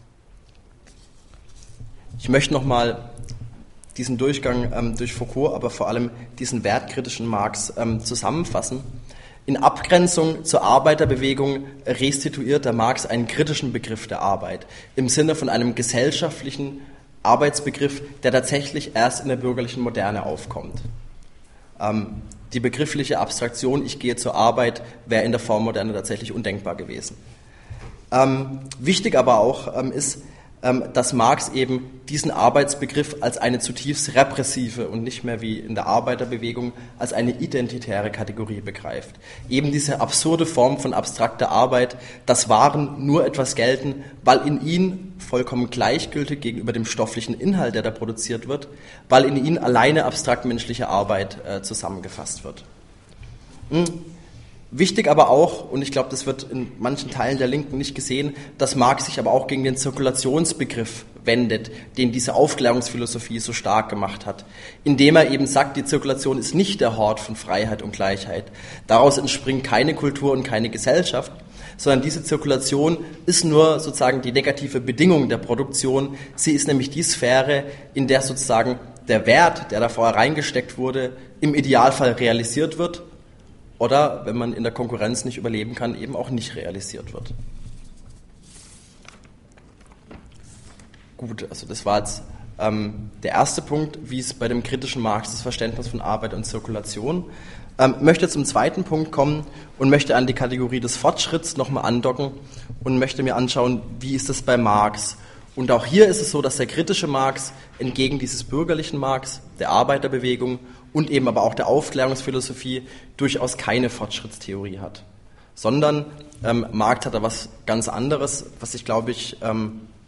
Ich möchte nochmal diesen Durchgang durch Foucault, aber vor allem diesen wertkritischen Marx zusammenfassen. In Abgrenzung zur Arbeiterbewegung restituiert der Marx einen kritischen Begriff der Arbeit im Sinne von einem gesellschaftlichen Arbeitsbegriff, der tatsächlich erst in der bürgerlichen Moderne aufkommt. Die begriffliche Abstraktion, ich gehe zur Arbeit, wäre in der Vormoderne tatsächlich undenkbar gewesen. Wichtig aber auch ist, dass Marx eben diesen Arbeitsbegriff als eine zutiefst repressive und nicht mehr wie in der Arbeiterbewegung als eine identitäre Kategorie begreift. Eben diese absurde Form von abstrakter Arbeit, dass Waren nur etwas gelten, weil in ihnen vollkommen gleichgültig gegenüber dem stofflichen Inhalt, der da produziert wird, weil in ihnen alleine abstrakt menschliche Arbeit zusammengefasst wird. Wichtig aber auch, und ich glaube, das wird in manchen Teilen der Linken nicht gesehen, dass Marx sich aber auch gegen den Zirkulationsbegriff wendet, den diese Aufklärungsphilosophie so stark gemacht hat, indem er eben sagt, die Zirkulation ist nicht der Hort von Freiheit und Gleichheit. Daraus entspringt keine Kultur und keine Gesellschaft, sondern diese Zirkulation ist nur sozusagen die negative Bedingung der Produktion. Sie ist nämlich die Sphäre, in der sozusagen der Wert, der da vorher reingesteckt wurde, im Idealfall realisiert wird, oder, wenn man in der Konkurrenz nicht überleben kann, eben auch nicht realisiert wird. Gut, also das war jetzt der erste Punkt, wie es bei dem kritischen Marx das Verständnis von Arbeit und Zirkulation. Möchte zum zweiten Punkt kommen und möchte an die Kategorie des Fortschritts nochmal andocken und möchte mir anschauen, wie ist das bei Marx. Und auch hier ist es so, dass der kritische Marx entgegen dieses bürgerlichen Marx, der Arbeiterbewegung und eben aber auch der Aufklärungsphilosophie durchaus keine Fortschrittstheorie hat. Sondern Marx hat da was ganz anderes, was ich glaube ich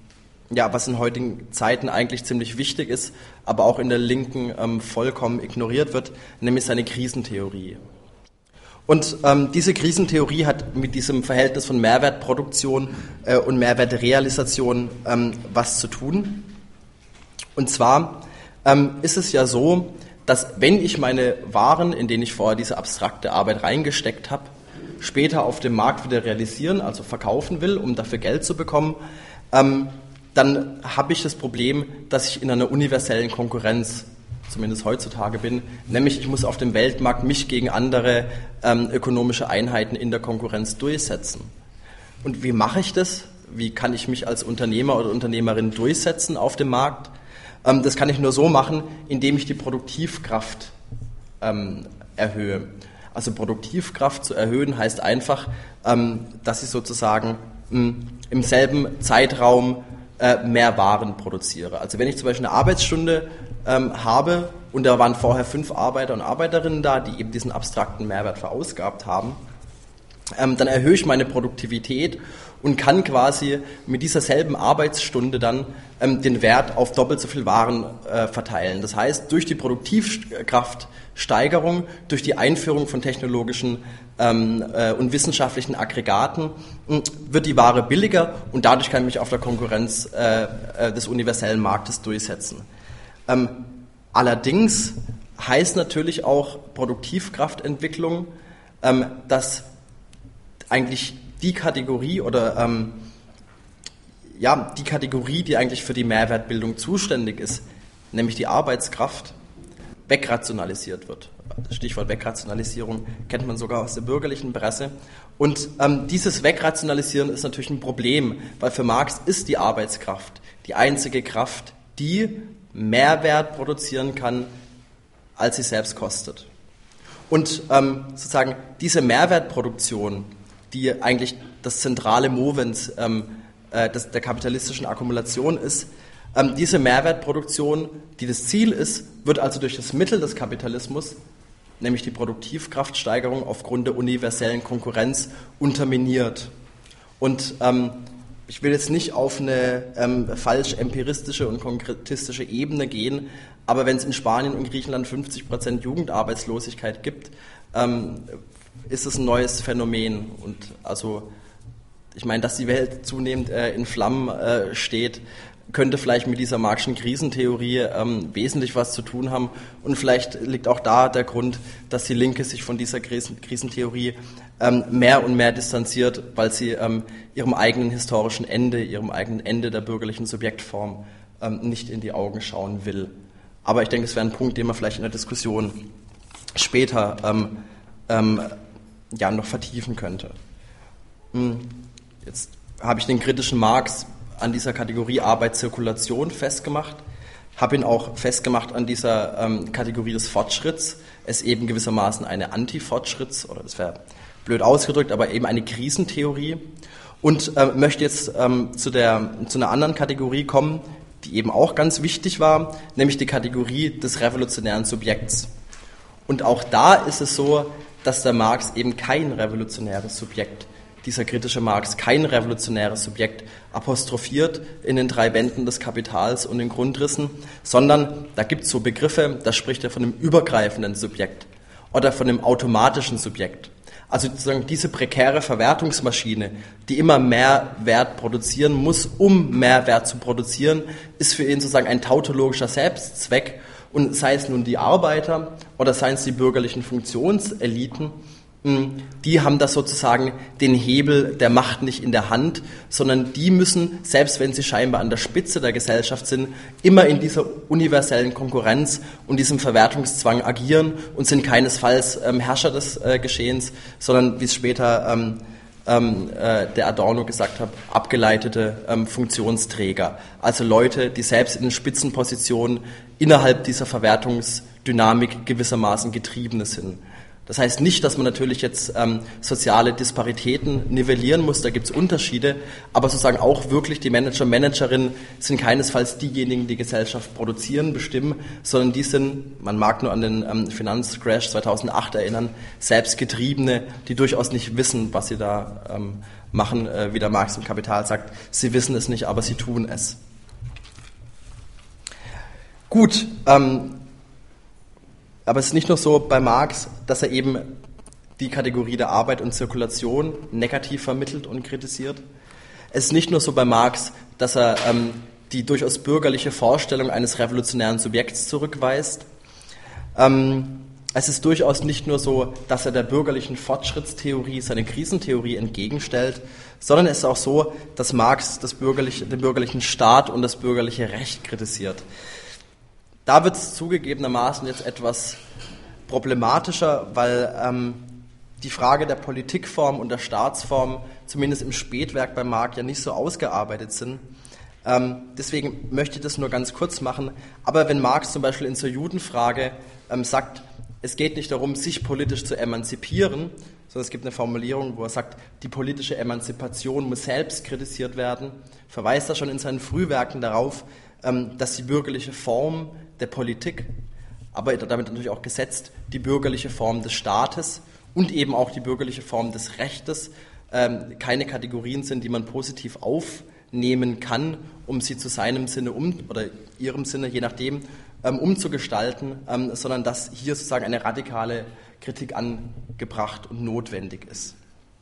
was in heutigen Zeiten eigentlich ziemlich wichtig ist, aber auch in der Linken vollkommen ignoriert wird, nämlich seine Krisentheorie. Und diese Krisentheorie hat mit diesem Verhältnis von Mehrwertproduktion und Mehrwertrealisation was zu tun. Und zwar ist es ja so, dass wenn ich meine Waren, in denen ich vorher diese abstrakte Arbeit reingesteckt habe, später auf dem Markt wieder realisieren, also verkaufen will, um dafür Geld zu bekommen, dann habe ich das Problem, dass ich in einer universellen Konkurrenz, zumindest heutzutage bin, nämlich ich muss auf dem Weltmarkt mich gegen andere ökonomische Einheiten in der Konkurrenz durchsetzen. Und wie mache ich das? Wie kann ich mich als Unternehmer oder Unternehmerin durchsetzen auf dem Markt? Das kann ich nur so machen, indem ich die Produktivkraft erhöhe. Also Produktivkraft zu erhöhen heißt einfach, dass ich sozusagen im selben Zeitraum mehr Waren produziere. Also wenn ich zum Beispiel eine Arbeitsstunde habe und da waren vorher 5 Arbeiter und Arbeiterinnen da, die eben diesen abstrakten Mehrwert verausgabt haben, dann erhöhe ich meine Produktivität und kann quasi mit dieser selben Arbeitsstunde dann den Wert auf doppelt so viel Waren verteilen. Das heißt, durch die Produktivkraftsteigerung, durch die Einführung von technologischen und wissenschaftlichen Aggregaten wird die Ware billiger und dadurch kann ich mich auf der Konkurrenz des universellen Marktes durchsetzen. Allerdings heißt natürlich auch Produktivkraftentwicklung, dass eigentlich die Kategorie oder die Kategorie, die eigentlich für die Mehrwertbildung zuständig ist, nämlich die Arbeitskraft, wegrationalisiert wird. Stichwort Wegrationalisierung kennt man sogar aus der bürgerlichen Presse. Und dieses Wegrationalisieren ist natürlich ein Problem, weil für Marx ist die Arbeitskraft die einzige Kraft, die Mehrwert produzieren kann, als sie selbst kostet. Und sozusagen diese Mehrwertproduktion, die eigentlich das zentrale Movens der kapitalistischen Akkumulation ist, diese Mehrwertproduktion, die das Ziel ist, wird also durch das Mittel des Kapitalismus, nämlich die Produktivkraftsteigerung aufgrund der universellen Konkurrenz, unterminiert. Und ich will jetzt nicht auf eine falsch empiristische und konkretistische Ebene gehen, aber wenn es in Spanien und Griechenland 50% Jugendarbeitslosigkeit gibt, ist es ein neues Phänomen. Und also ich meine, dass die Welt zunehmend in Flammen steht, könnte vielleicht mit dieser Marxischen Krisentheorie wesentlich was zu tun haben. Und vielleicht liegt auch da der Grund, dass die Linke sich von dieser Krisentheorie mehr und mehr distanziert, weil sie ihrem eigenen historischen Ende, ihrem eigenen Ende der bürgerlichen Subjektform nicht in die Augen schauen will. Aber ich denke, es wäre ein Punkt, den man vielleicht in der Diskussion später noch vertiefen könnte. Jetzt habe ich den kritischen Marx an dieser Kategorie Arbeit-Zirkulation festgemacht, habe ihn auch festgemacht an dieser Kategorie des Fortschritts, es eben gewissermaßen eine Anti-Fortschritts, oder das wäre blöd ausgedrückt, aber eben eine Krisentheorie und möchte jetzt zu einer anderen Kategorie kommen, die eben auch ganz wichtig war, nämlich die Kategorie des revolutionären Subjekts. Und auch da ist es so, dass der Marx eben kein revolutionäres Subjekt, dieser kritische Marx, kein revolutionäres Subjekt apostrophiert in den 3 Bänden des Kapitals und den Grundrissen, sondern da gibt es so Begriffe, da spricht er von einem übergreifenden Subjekt oder von einem automatischen Subjekt. Also sozusagen diese prekäre Verwertungsmaschine, die immer mehr Wert produzieren muss, um mehr Wert zu produzieren, ist für ihn sozusagen ein tautologischer Selbstzweck. Und sei es nun die Arbeiter oder seien es die bürgerlichen Funktionseliten, die haben das sozusagen den Hebel der Macht nicht in der Hand, sondern die müssen, selbst wenn sie scheinbar an der Spitze der Gesellschaft sind, immer in dieser universellen Konkurrenz und diesem Verwertungszwang agieren und sind keinesfalls Herrscher des Geschehens, sondern, wie es später der Adorno gesagt hat, abgeleitete Funktionsträger. Also Leute, die selbst in den Spitzenpositionen innerhalb dieser Verwertungsdynamik gewissermaßen Getriebene sind. Das heißt nicht, dass man natürlich jetzt soziale Disparitäten nivellieren muss, da gibt es Unterschiede, aber sozusagen auch wirklich die Manager, Managerinnen sind keinesfalls diejenigen, die Gesellschaft produzieren, bestimmen, sondern die sind, man mag nur an den Finanzcrash 2008 erinnern, Selbstgetriebene, die durchaus nicht wissen, was sie da machen, wie der Marx im Kapital sagt, sie wissen es nicht, aber sie tun es. Gut, aber es ist nicht nur so bei Marx, dass er eben die Kategorie der Arbeit und Zirkulation negativ vermittelt und kritisiert. Es ist nicht nur so bei Marx, dass er die durchaus bürgerliche Vorstellung eines revolutionären Subjekts zurückweist. Es ist durchaus nicht nur so, dass er der bürgerlichen Fortschrittstheorie seine Krisentheorie entgegenstellt, sondern es ist auch so, dass Marx den bürgerlichen Staat und das bürgerliche Recht kritisiert. Da wird es zugegebenermaßen jetzt etwas problematischer, weil die Frage der Politikform und der Staatsform zumindest im Spätwerk bei Marx ja nicht so ausgearbeitet sind. Deswegen möchte ich das nur ganz kurz machen. Aber wenn Marx zum Beispiel in zur Judenfrage sagt, es geht nicht darum, sich politisch zu emanzipieren, sondern es gibt eine Formulierung, wo er sagt, die politische Emanzipation muss selbst kritisiert werden, verweist er schon in seinen Frühwerken darauf, dass die bürgerliche Form der Politik, aber damit natürlich auch gesetzt, die bürgerliche Form des Staates und eben auch die bürgerliche Form des Rechtes keine Kategorien sind, die man positiv aufnehmen kann, um sie zu seinem Sinne oder ihrem Sinne, je nachdem, umzugestalten, sondern dass hier sozusagen eine radikale Kritik angebracht und notwendig ist.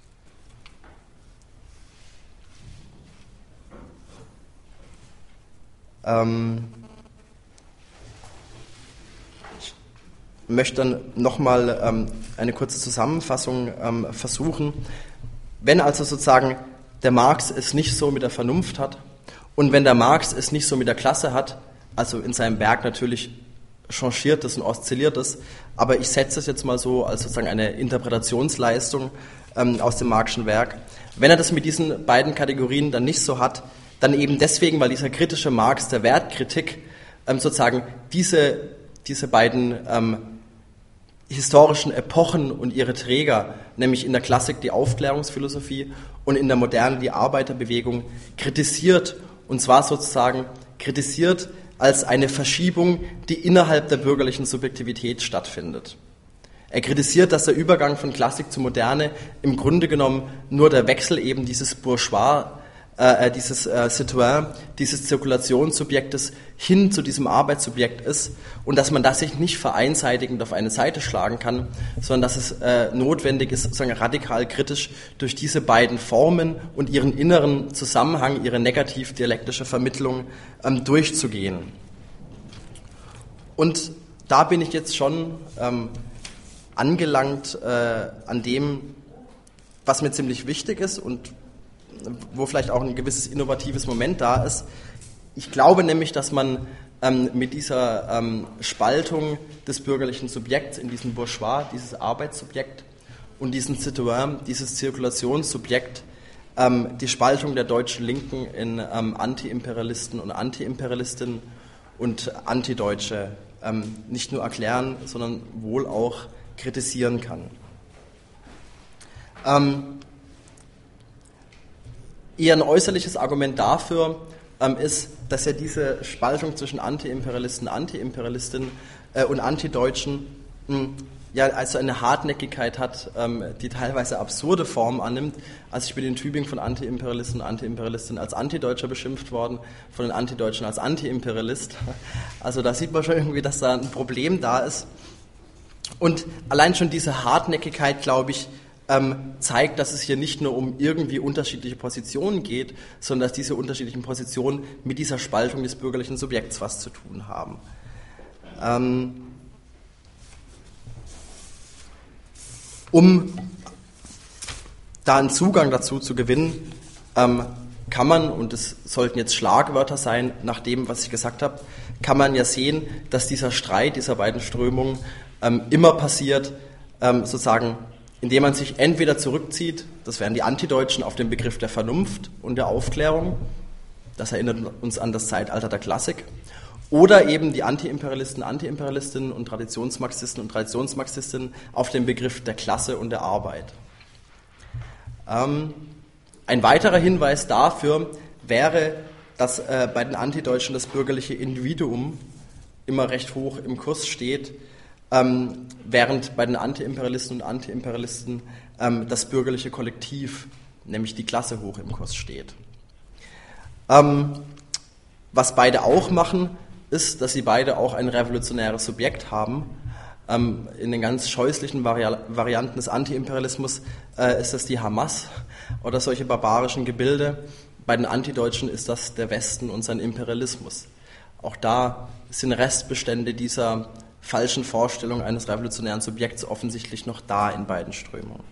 Ich möchte dann nochmal eine kurze Zusammenfassung versuchen. Wenn also sozusagen der Marx es nicht so mit der Vernunft hat und wenn der Marx es nicht so mit der Klasse hat, also in seinem Werk natürlich changiert es und oszilliert es, aber ich setze es jetzt mal so als sozusagen eine Interpretationsleistung aus dem Marxischen Werk. Wenn er das mit diesen beiden Kategorien dann nicht so hat, dann eben deswegen, weil dieser kritische Marx der Wertkritik sozusagen diese beiden historischen Epochen und ihre Träger, nämlich in der Klassik die Aufklärungsphilosophie und in der Moderne die Arbeiterbewegung, kritisiert, und zwar sozusagen kritisiert als eine Verschiebung, die innerhalb der bürgerlichen Subjektivität stattfindet. Er kritisiert, dass der Übergang von Klassik zu Moderne im Grunde genommen nur der Wechsel eben dieses Bourgeois, dieses Citoyen, dieses Zirkulationssubjektes hin zu diesem Arbeitssubjekt ist und dass man das sich nicht vereinseitigend auf eine Seite schlagen kann, sondern dass es notwendig ist, sozusagen radikal kritisch durch diese beiden Formen und ihren inneren Zusammenhang, ihre negativ-dialektische Vermittlung durchzugehen. Und da bin ich jetzt schon angelangt an dem, was mir ziemlich wichtig ist und wo vielleicht auch ein gewisses innovatives Moment da ist. Ich glaube nämlich, dass man mit dieser Spaltung des bürgerlichen Subjekts in diesen Bourgeois, dieses Arbeitssubjekt und diesen Citoyen, dieses Zirkulationssubjekt, die Spaltung der deutschen Linken in Anti-Imperialisten und Anti-Imperialistinnen und Antideutsche nicht nur erklären, sondern wohl auch kritisieren kann. Eher ein äußerliches Argument dafür ist, dass ja diese Spaltung zwischen Anti-Imperialisten, Anti-Imperialistinnen und Antideutschen ja also eine Hartnäckigkeit hat, die teilweise absurde Formen annimmt. Also ich bin in Tübingen von Anti-Imperialisten und Anti-Imperialistinnen als Antideutscher beschimpft worden, von den Antideutschen als Anti-Imperialist. Also da sieht man schon irgendwie, dass da ein Problem da ist. Und allein schon diese Hartnäckigkeit, glaube ich, zeigt, dass es hier nicht nur um irgendwie unterschiedliche Positionen geht, sondern dass diese unterschiedlichen Positionen mit dieser Spaltung des bürgerlichen Subjekts was zu tun haben. Um da einen Zugang dazu zu gewinnen, kann man, und es sollten jetzt Schlagwörter sein, nach dem, was ich gesagt habe, kann man ja sehen, dass dieser Streit dieser beiden Strömungen immer passiert, sozusagen, indem man sich entweder zurückzieht, das wären die Antideutschen, auf den Begriff der Vernunft und der Aufklärung, das erinnert uns an das Zeitalter der Klassik, oder eben die Anti-Imperialisten, Anti-Imperialistinnen und Traditionsmarxisten und Traditionsmarxistinnen auf den Begriff der Klasse und der Arbeit. Ein weiterer Hinweis dafür wäre, dass bei den Antideutschen das bürgerliche Individuum immer recht hoch im Kurs steht, während bei den Anti-Imperialisten und Anti-Imperialisten das bürgerliche Kollektiv, nämlich die Klasse, hoch im Kurs steht. Was beide auch machen, ist, dass sie beide auch ein revolutionäres Subjekt haben. In den ganz scheußlichen Varianten des Antiimperialismus ist das die Hamas oder solche barbarischen Gebilde. Bei den Antideutschen ist das der Westen und sein Imperialismus. Auch da sind Restbestände dieser falschen Vorstellung eines revolutionären Subjekts offensichtlich noch da in beiden Strömungen.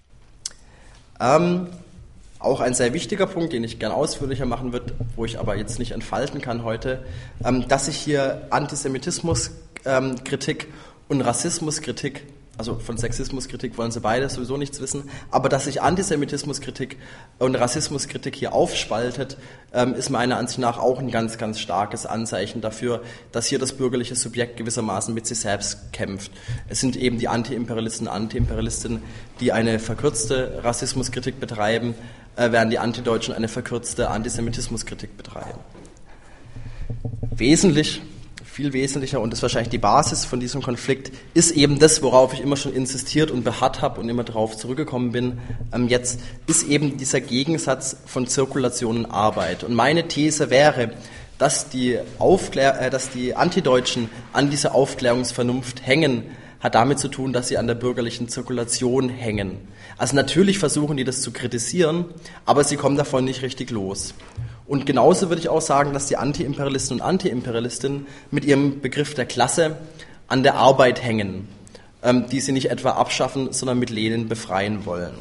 Auch ein sehr wichtiger Punkt, den ich gern ausführlicher machen würde, wo ich aber jetzt nicht entfalten kann heute, dass sich hier Antisemitismuskritik und Rassismuskritik, also von Sexismuskritik wollen Sie beide sowieso nichts wissen, aber dass sich Antisemitismuskritik und Rassismuskritik hier aufspaltet, ist meiner Ansicht nach auch ein ganz, ganz starkes Anzeichen dafür, dass hier das bürgerliche Subjekt gewissermaßen mit sich selbst kämpft. Es sind eben die Antiimperialisten und Antiimperialistinnen, die eine verkürzte Rassismuskritik betreiben, während die Antideutschen eine verkürzte Antisemitismuskritik betreiben. Viel wesentlicher, und das ist wahrscheinlich die Basis von diesem Konflikt, ist eben das, worauf ich immer schon insistiert und beharrt habe und immer darauf zurückgekommen bin, jetzt ist eben dieser Gegensatz von Zirkulation und Arbeit. Und meine These wäre, dass die Antideutschen an dieser Aufklärungsvernunft hängen, hat damit zu tun, dass sie an der bürgerlichen Zirkulation hängen. Also natürlich versuchen die das zu kritisieren, aber sie kommen davon nicht richtig los. Und genauso würde ich auch sagen, dass die Antiimperialisten und Antiimperialistinnen mit ihrem Begriff der Klasse an der Arbeit hängen, die sie nicht etwa abschaffen, sondern mit Lenin befreien wollen.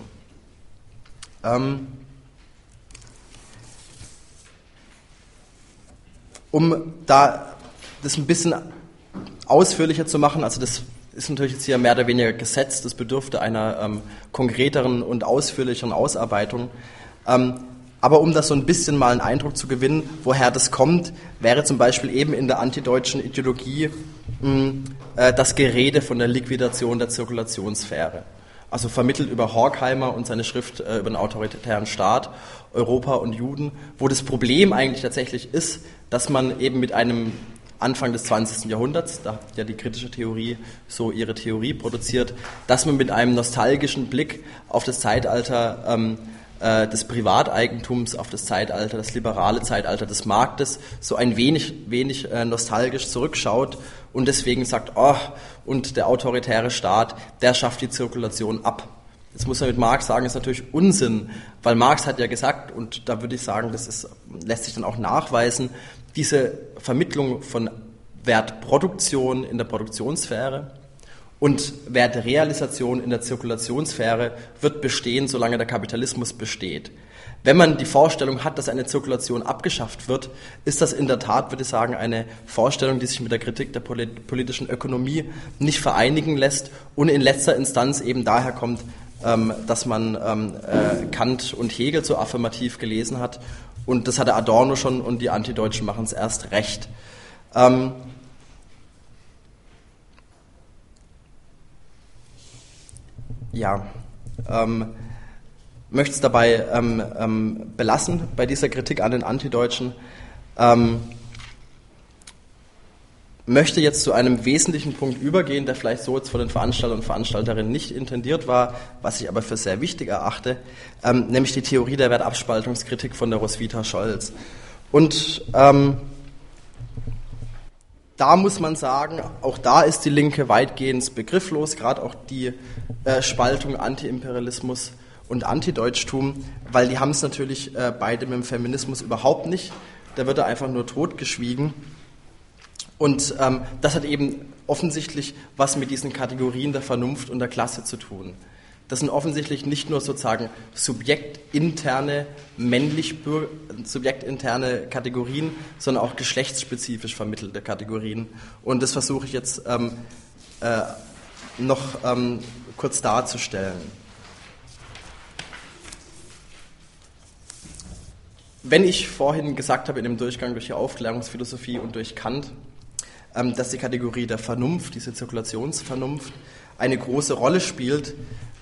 Um da das ein bisschen ausführlicher zu machen, also das ist natürlich jetzt hier mehr oder weniger gesetzt, das bedürfte einer konkreteren und ausführlicheren Ausarbeitung. Aber um das so ein bisschen mal einen Eindruck zu gewinnen, woher das kommt, wäre zum Beispiel eben in der antideutschen Ideologie das Gerede von der Liquidation der Zirkulationssphäre. Also vermittelt über Horkheimer und seine Schrift über den autoritären Staat, Europa und Juden, wo das Problem eigentlich tatsächlich ist, dass man eben mit einem Anfang des 20. Jahrhunderts, da hat ja die kritische Theorie so ihre Theorie produziert, dass man mit einem nostalgischen Blick auf das Zeitalter des Privateigentums, auf das Zeitalter, das liberale Zeitalter des Marktes, so ein wenig nostalgisch zurückschaut und deswegen sagt, und der autoritäre Staat, der schafft die Zirkulation ab. Jetzt muss man mit Marx sagen, ist natürlich Unsinn, weil Marx hat ja gesagt, und da würde ich sagen, lässt sich dann auch nachweisen, diese Vermittlung von Wertproduktion in der Produktionssphäre und Wertrealisation in der Zirkulationssphäre wird bestehen, solange der Kapitalismus besteht. Wenn man die Vorstellung hat, dass eine Zirkulation abgeschafft wird, ist das in der Tat, würde ich sagen, eine Vorstellung, die sich mit der Kritik der politischen Ökonomie nicht vereinigen lässt und in letzter Instanz eben daher kommt, dass man Kant und Hegel so affirmativ gelesen hat. Und das hatte Adorno schon und die Antideutschen machen es erst recht. Möchte es dabei belassen bei dieser Kritik an den Antideutschen. Möchte jetzt zu einem wesentlichen Punkt übergehen, der vielleicht so jetzt von den Veranstaltern und Veranstalterinnen nicht intendiert war, was ich aber für sehr wichtig erachte, nämlich die Theorie der Wertabspaltungskritik von der Roswitha Scholz. Und da muss man sagen, auch da ist die Linke weitgehend begrifflos, gerade auch die Spaltung Antiimperialismus und Antideutschtum, weil die haben es natürlich beide mit dem Feminismus überhaupt nicht. Da wird er einfach nur totgeschwiegen. Und das hat eben offensichtlich was mit diesen Kategorien der Vernunft und der Klasse zu tun. Das sind offensichtlich nicht nur sozusagen subjektinterne Kategorien, sondern auch geschlechtsspezifisch vermittelte Kategorien. Und das versuche ich jetzt noch kurz darzustellen. Wenn ich vorhin gesagt habe in dem Durchgang durch die Aufklärungsphilosophie und durch Kant, dass die Kategorie der Vernunft, diese Zirkulationsvernunft, eine große Rolle spielt,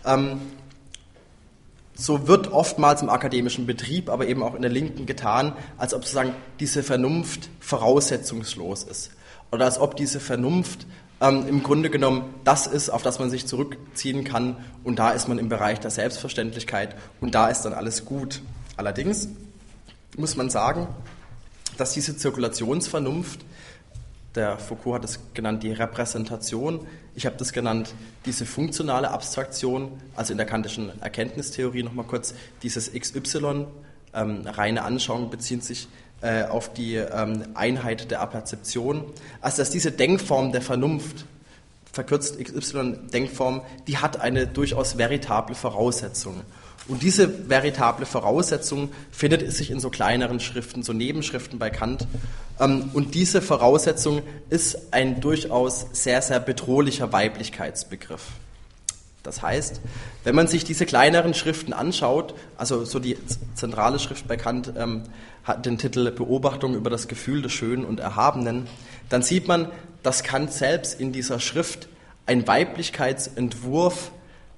so wird oftmals im akademischen Betrieb, aber eben auch in der Linken getan, als ob sozusagen diese Vernunft voraussetzungslos ist. Oder als ob diese Vernunft im Grunde genommen das ist, auf das man sich zurückziehen kann und da ist man im Bereich der Selbstverständlichkeit und da ist dann alles gut. Allerdings muss man sagen, dass diese Zirkulationsvernunft Der Foucault hat es genannt die Repräsentation. Ich habe das genannt diese funktionale Abstraktion, also in der kantischen Erkenntnistheorie nochmal kurz dieses XY, reine Anschauung bezieht sich auf die Einheit der Aperzeption. Also dass diese Denkform der Vernunft, verkürzt XY-Denkform, die hat eine durchaus veritable Voraussetzung. Und diese veritable Voraussetzung findet sich in so kleineren Schriften, so Nebenschriften bei Kant. Und diese Voraussetzung ist ein durchaus sehr, sehr bedrohlicher Weiblichkeitsbegriff. Das heißt, wenn man sich diese kleineren Schriften anschaut, also so die zentrale Schrift bei Kant hat den Titel Beobachtung über das Gefühl des Schönen und Erhabenen, dann sieht man, dass Kant selbst in dieser Schrift einen Weiblichkeitsentwurf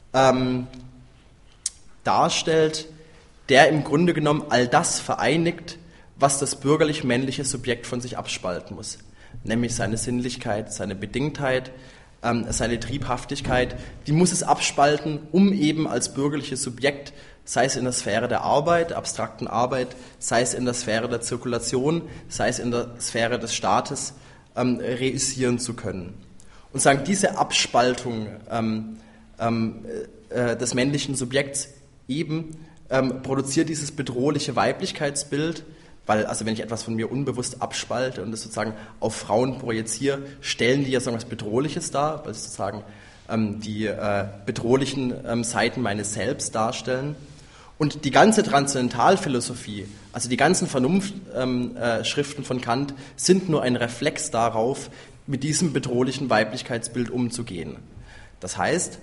darstellt, der im Grunde genommen all das vereinigt, was das bürgerlich-männliche Subjekt von sich abspalten muss. Nämlich seine Sinnlichkeit, seine Bedingtheit, seine Triebhaftigkeit. Die muss es abspalten, um eben als bürgerliches Subjekt, sei es in der Sphäre der Arbeit, der abstrakten Arbeit, sei es in der Sphäre der Zirkulation, sei es in der Sphäre des Staates, reüssieren zu können. Und sagen, diese Abspaltung des männlichen Subjekts eben produziert dieses bedrohliche Weiblichkeitsbild, weil, also wenn ich etwas von mir unbewusst abspalte und es sozusagen auf Frauen projiziere, stellen die ja so etwas Bedrohliches dar, weil sie sozusagen die bedrohlichen Seiten meines Selbst darstellen. Und die ganze Transzendentalphilosophie, also die ganzen Vernunftschriften von Kant, sind nur ein Reflex darauf, mit diesem bedrohlichen Weiblichkeitsbild umzugehen. Das heißt,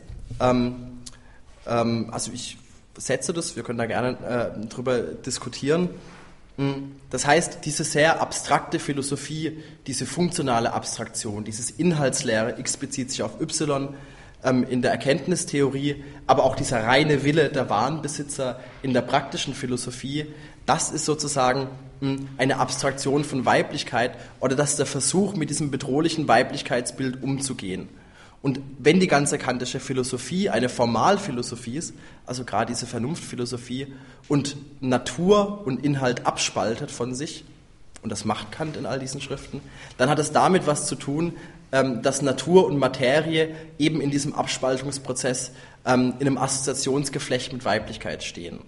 also ich setze das, wir können da gerne drüber diskutieren. Das heißt, diese sehr abstrakte Philosophie, diese funktionale Abstraktion, dieses Inhaltsleere, X bezieht sich auf Y in der Erkenntnistheorie, aber auch dieser reine Wille der Wahnbesitzer in der praktischen Philosophie, das ist sozusagen eine Abstraktion von Weiblichkeit oder das ist der Versuch, mit diesem bedrohlichen Weiblichkeitsbild umzugehen. Und wenn die ganze kantische Philosophie eine Formalphilosophie ist, also gerade diese Vernunftphilosophie, und Natur und Inhalt abspaltet von sich, und das macht Kant in all diesen Schriften, dann hat es damit was zu tun, dass Natur und Materie eben in diesem Abspaltungsprozess in einem Assoziationsgeflecht mit Weiblichkeit stehen.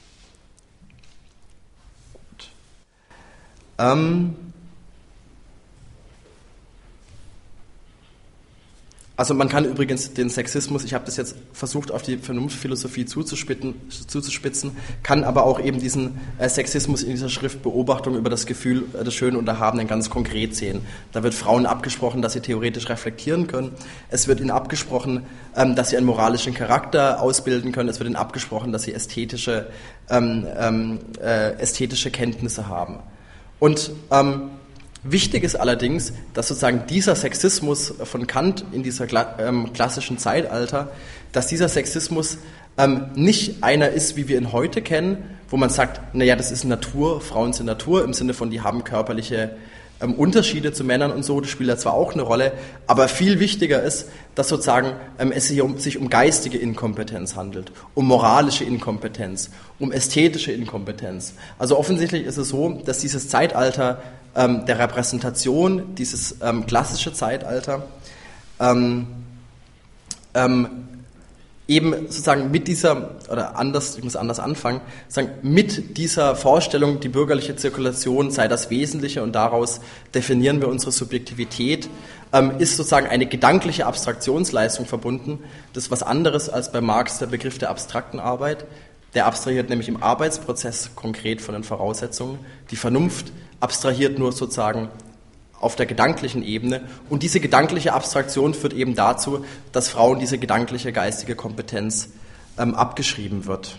Also man kann übrigens den Sexismus, ich habe das jetzt versucht auf die Vernunftphilosophie zuzuspitzen, kann aber auch eben diesen Sexismus in dieser Schrift Beobachtung über das Gefühl des Schönen und Erhabenen ganz konkret sehen. Da wird Frauen abgesprochen, dass sie theoretisch reflektieren können. Es wird ihnen abgesprochen, dass sie einen moralischen Charakter ausbilden können. Es wird ihnen abgesprochen, dass sie ästhetische Kenntnisse haben. Und wichtig ist allerdings, dass sozusagen dieser Sexismus von Kant in dieser klassischen Zeitalter, dass dieser Sexismus nicht einer ist, wie wir ihn heute kennen, wo man sagt, naja, das ist Natur, Frauen sind Natur, im Sinne von, die haben körperliche Unterschiede zu Männern und so, das spielt ja zwar auch eine Rolle, aber viel wichtiger ist, dass sozusagen es sich um geistige Inkompetenz handelt, um moralische Inkompetenz, um ästhetische Inkompetenz. Also offensichtlich ist es so, dass dieses Zeitalter der Repräsentation, dieses klassische Zeitalter, eben sozusagen mit dieser, oder anders, ich muss anders anfangen, sagen, mit dieser Vorstellung, die bürgerliche Zirkulation sei das Wesentliche und daraus definieren wir unsere Subjektivität, ist sozusagen eine gedankliche Abstraktionsleistung verbunden. Das ist was anderes als bei Marx der Begriff der abstrakten Arbeit. Der abstrahiert nämlich im Arbeitsprozess konkret von den Voraussetzungen. Die Vernunft abstrahiert nur sozusagen auf der gedanklichen Ebene. Und diese gedankliche Abstraktion führt eben dazu, dass Frauen diese gedankliche geistige Kompetenz abgeschrieben wird.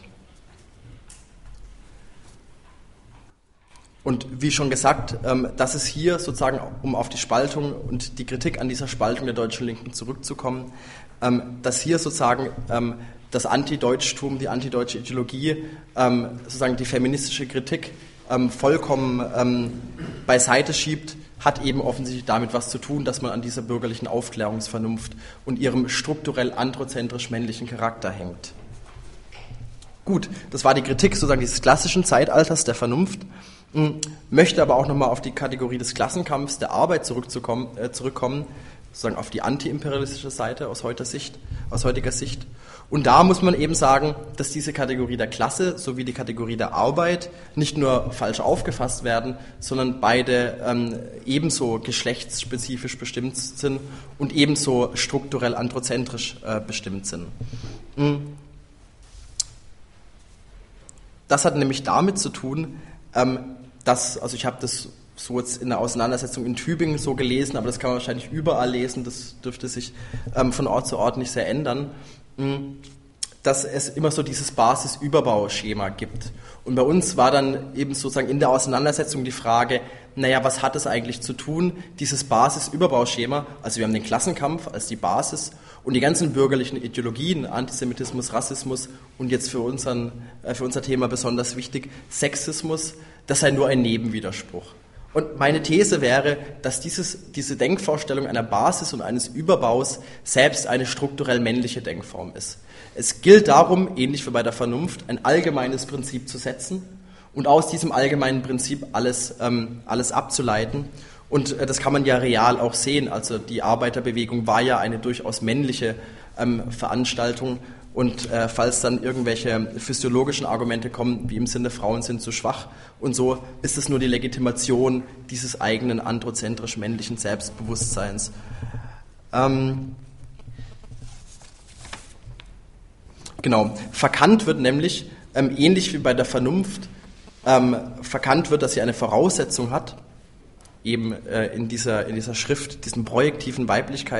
Und wie schon gesagt, dass es hier sozusagen, um auf die Spaltung und die Kritik an dieser Spaltung der deutschen Linken zurückzukommen, dass hier sozusagen das Antideutschtum, die antideutsche Ideologie, sozusagen die feministische Kritik vollkommen beiseite schiebt, hat eben offensichtlich damit was zu tun, dass man an dieser bürgerlichen Aufklärungsvernunft und ihrem strukturell androzentrisch männlichen Charakter hängt. Gut, das war die Kritik sozusagen dieses klassischen Zeitalters der Vernunft. Möchte aber auch nochmal auf die Kategorie des Klassenkampfs, der Arbeit zurückkommen, sozusagen auf die antiimperialistische Seite aus heutiger Sicht. Und da muss man eben sagen, dass diese Kategorie der Klasse sowie die Kategorie der Arbeit nicht nur falsch aufgefasst werden, sondern beide ebenso geschlechtsspezifisch bestimmt sind und ebenso strukturell androzentrisch bestimmt sind. Das hat nämlich damit zu tun, also ich habe das so jetzt in der Auseinandersetzung in Tübingen so gelesen, aber das kann man wahrscheinlich überall lesen, das dürfte sich von Ort zu Ort nicht sehr ändern, dass es immer so dieses Basis-Überbauschema gibt. Und bei uns war dann eben sozusagen in der Auseinandersetzung die Frage, naja, was hat es eigentlich zu tun, dieses Basis-Überbauschema, also wir haben den Klassenkampf als die Basis und die ganzen bürgerlichen Ideologien, Antisemitismus, Rassismus und jetzt für unser Thema besonders wichtig, Sexismus, das sei nur ein Nebenwiderspruch. Und meine These wäre, dass diese Denkvorstellung einer Basis und eines Überbaus selbst eine strukturell männliche Denkform ist. Es gilt darum, ähnlich wie bei der Vernunft, ein allgemeines Prinzip zu setzen und aus diesem allgemeinen Prinzip alles abzuleiten. Und das kann man ja real auch sehen. Also die Arbeiterbewegung war ja eine durchaus männliche Veranstaltung. Und falls dann irgendwelche physiologischen Argumente kommen, wie im Sinne, Frauen sind zu schwach und so, ist es nur die Legitimation dieses eigenen androzentrisch männlichen Selbstbewusstseins. Genau, verkannt wird nämlich, ähnlich wie bei der Vernunft, verkannt wird, dass sie eine Voraussetzung hat, eben in dieser Schrift, diese projektiven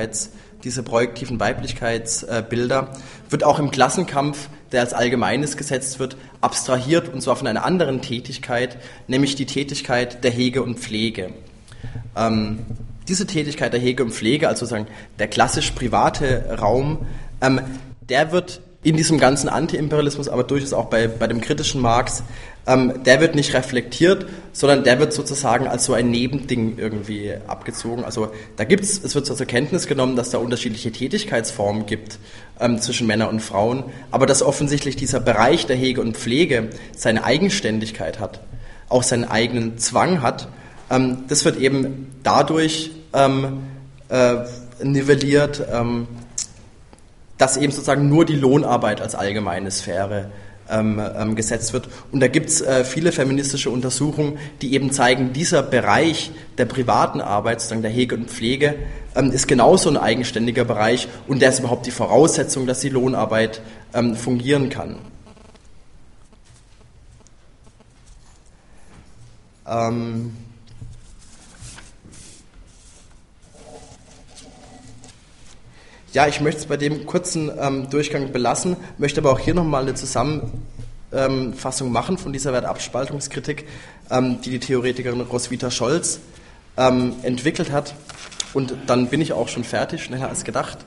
Weiblichkeitsbilder, wird auch im Klassenkampf, der als Allgemeines gesetzt wird, abstrahiert, und zwar von einer anderen Tätigkeit, nämlich die Tätigkeit der Hege und Pflege. Diese Tätigkeit der Hege und Pflege, also sozusagen der klassisch private Raum, der wird in diesem ganzen Antiimperialismus, aber durchaus auch bei dem kritischen Marx, der wird nicht reflektiert, sondern der wird sozusagen als so ein Nebending irgendwie abgezogen. Also es wird zur Kenntnis genommen, dass da unterschiedliche Tätigkeitsformen gibt zwischen Männern und Frauen, aber dass offensichtlich dieser Bereich der Hege und Pflege seine Eigenständigkeit hat, auch seinen eigenen Zwang hat. Das wird eben dadurch nivelliert, dass eben sozusagen nur die Lohnarbeit als allgemeine Sphäre gesetzt wird. Und da gibt es viele feministische Untersuchungen, die eben zeigen, dieser Bereich der privaten Arbeit, sozusagen der Hege und Pflege, ist genauso ein eigenständiger Bereich und der ist überhaupt die Voraussetzung, dass die Lohnarbeit fungieren kann. Ja, ich möchte es bei dem kurzen Durchgang belassen, möchte aber auch hier nochmal eine Zusammenfassung machen von dieser Wertabspaltungskritik, die Theoretikerin Roswitha Scholz entwickelt hat. Und dann bin ich auch schon fertig, schneller als gedacht.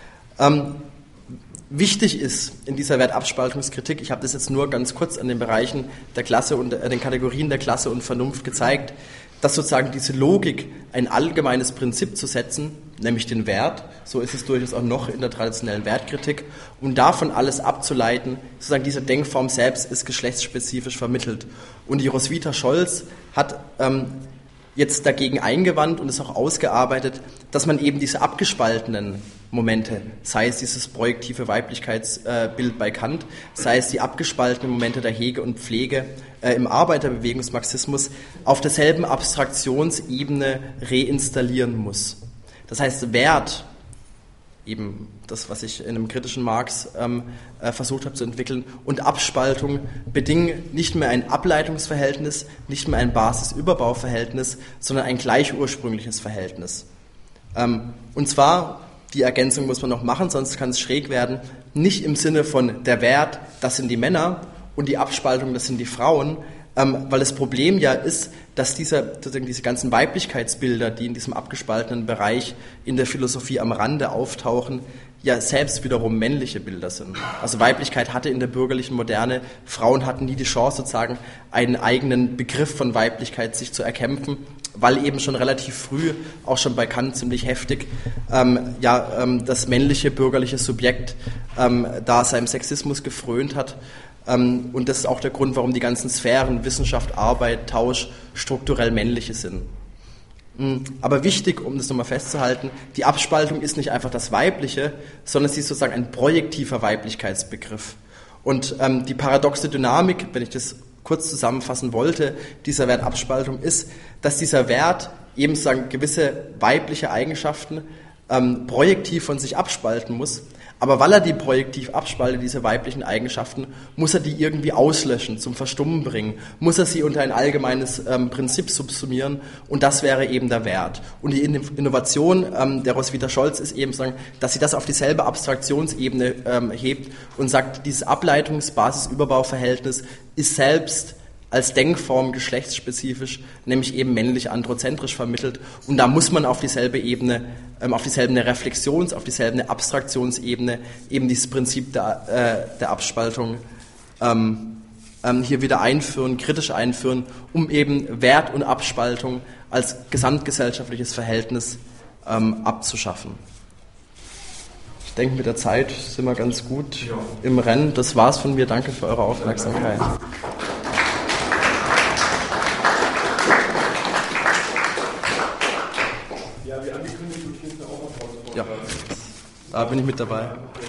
Wichtig ist in dieser Wertabspaltungskritik, ich habe das jetzt nur ganz kurz an den Bereichen der Klasse und den Kategorien der Klasse und Vernunft gezeigt, dass sozusagen diese Logik, ein allgemeines Prinzip zu setzen, nämlich den Wert, so ist es durchaus auch noch in der traditionellen Wertkritik, um davon alles abzuleiten, sozusagen diese Denkform selbst ist geschlechtsspezifisch vermittelt. Und die Roswitha Scholz hat jetzt dagegen eingewandt und es auch ausgearbeitet, dass man eben diese abgespaltenen Momente, sei es dieses projektive Weiblichkeitsbild bei Kant, sei es die abgespaltenen Momente der Hege und Pflege im Arbeiterbewegungsmarxismus, auf derselben Abstraktionsebene reinstallieren muss. Das heißt, Wert, eben das, was ich in einem kritischen Marx versucht habe zu entwickeln, und Abspaltung bedingen nicht mehr ein Ableitungsverhältnis, nicht mehr ein Basis-Überbau-Verhältnis, sondern ein gleichursprüngliches Verhältnis. Und zwar, die Ergänzung muss man noch machen, sonst kann es schräg werden, nicht im Sinne von der Wert, das sind die Männer, und die Abspaltung, das sind die Frauen, weil das Problem ja ist, dass diese ganzen Weiblichkeitsbilder, die in diesem abgespaltenen Bereich in der Philosophie am Rande auftauchen, ja selbst wiederum männliche Bilder sind. Also Weiblichkeit hatte in der bürgerlichen Moderne, Frauen hatten nie die Chance, sozusagen einen eigenen Begriff von Weiblichkeit sich zu erkämpfen, weil eben schon relativ früh, auch schon bei Kant ziemlich heftig, das männliche bürgerliche Subjekt da seinem Sexismus gefrönt hat. Und das ist auch der Grund, warum die ganzen Sphären, Wissenschaft, Arbeit, Tausch, strukturell männliche sind. Aber wichtig, um das nochmal festzuhalten, die Abspaltung ist nicht einfach das Weibliche, sondern sie ist sozusagen ein projektiver Weiblichkeitsbegriff. Und die paradoxe Dynamik, wenn ich das kurz zusammenfassen wollte, dieser Wert Abspaltung ist, dass dieser Wert eben sozusagen gewisse weibliche Eigenschaften projektiv von sich abspalten muss. Aber weil er die projektiv abspaltet, diese weiblichen Eigenschaften, muss er die irgendwie auslöschen, zum Verstummen bringen, muss er sie unter ein allgemeines Prinzip subsumieren und das wäre eben der Wert. Und die Innovation der Roswitha Scholz ist eben sagen, dass sie das auf dieselbe Abstraktionsebene hebt und sagt, dieses Ableitungsbasis-Überbauverhältnis ist selbst als Denkform geschlechtsspezifisch, nämlich eben männlich-androzentrisch vermittelt. Und da muss man auf dieselbe Ebene, auf dieselbe Reflexions-, auf dieselbe Abstraktionsebene eben dieses Prinzip der Abspaltung hier wieder einführen, kritisch einführen, um eben Wert und Abspaltung als gesamtgesellschaftliches Verhältnis abzuschaffen. Ich denke, mit der Zeit sind wir ganz gut im Rennen. Das war's von mir. Danke für eure Aufmerksamkeit. Ja, da bin ich mit dabei.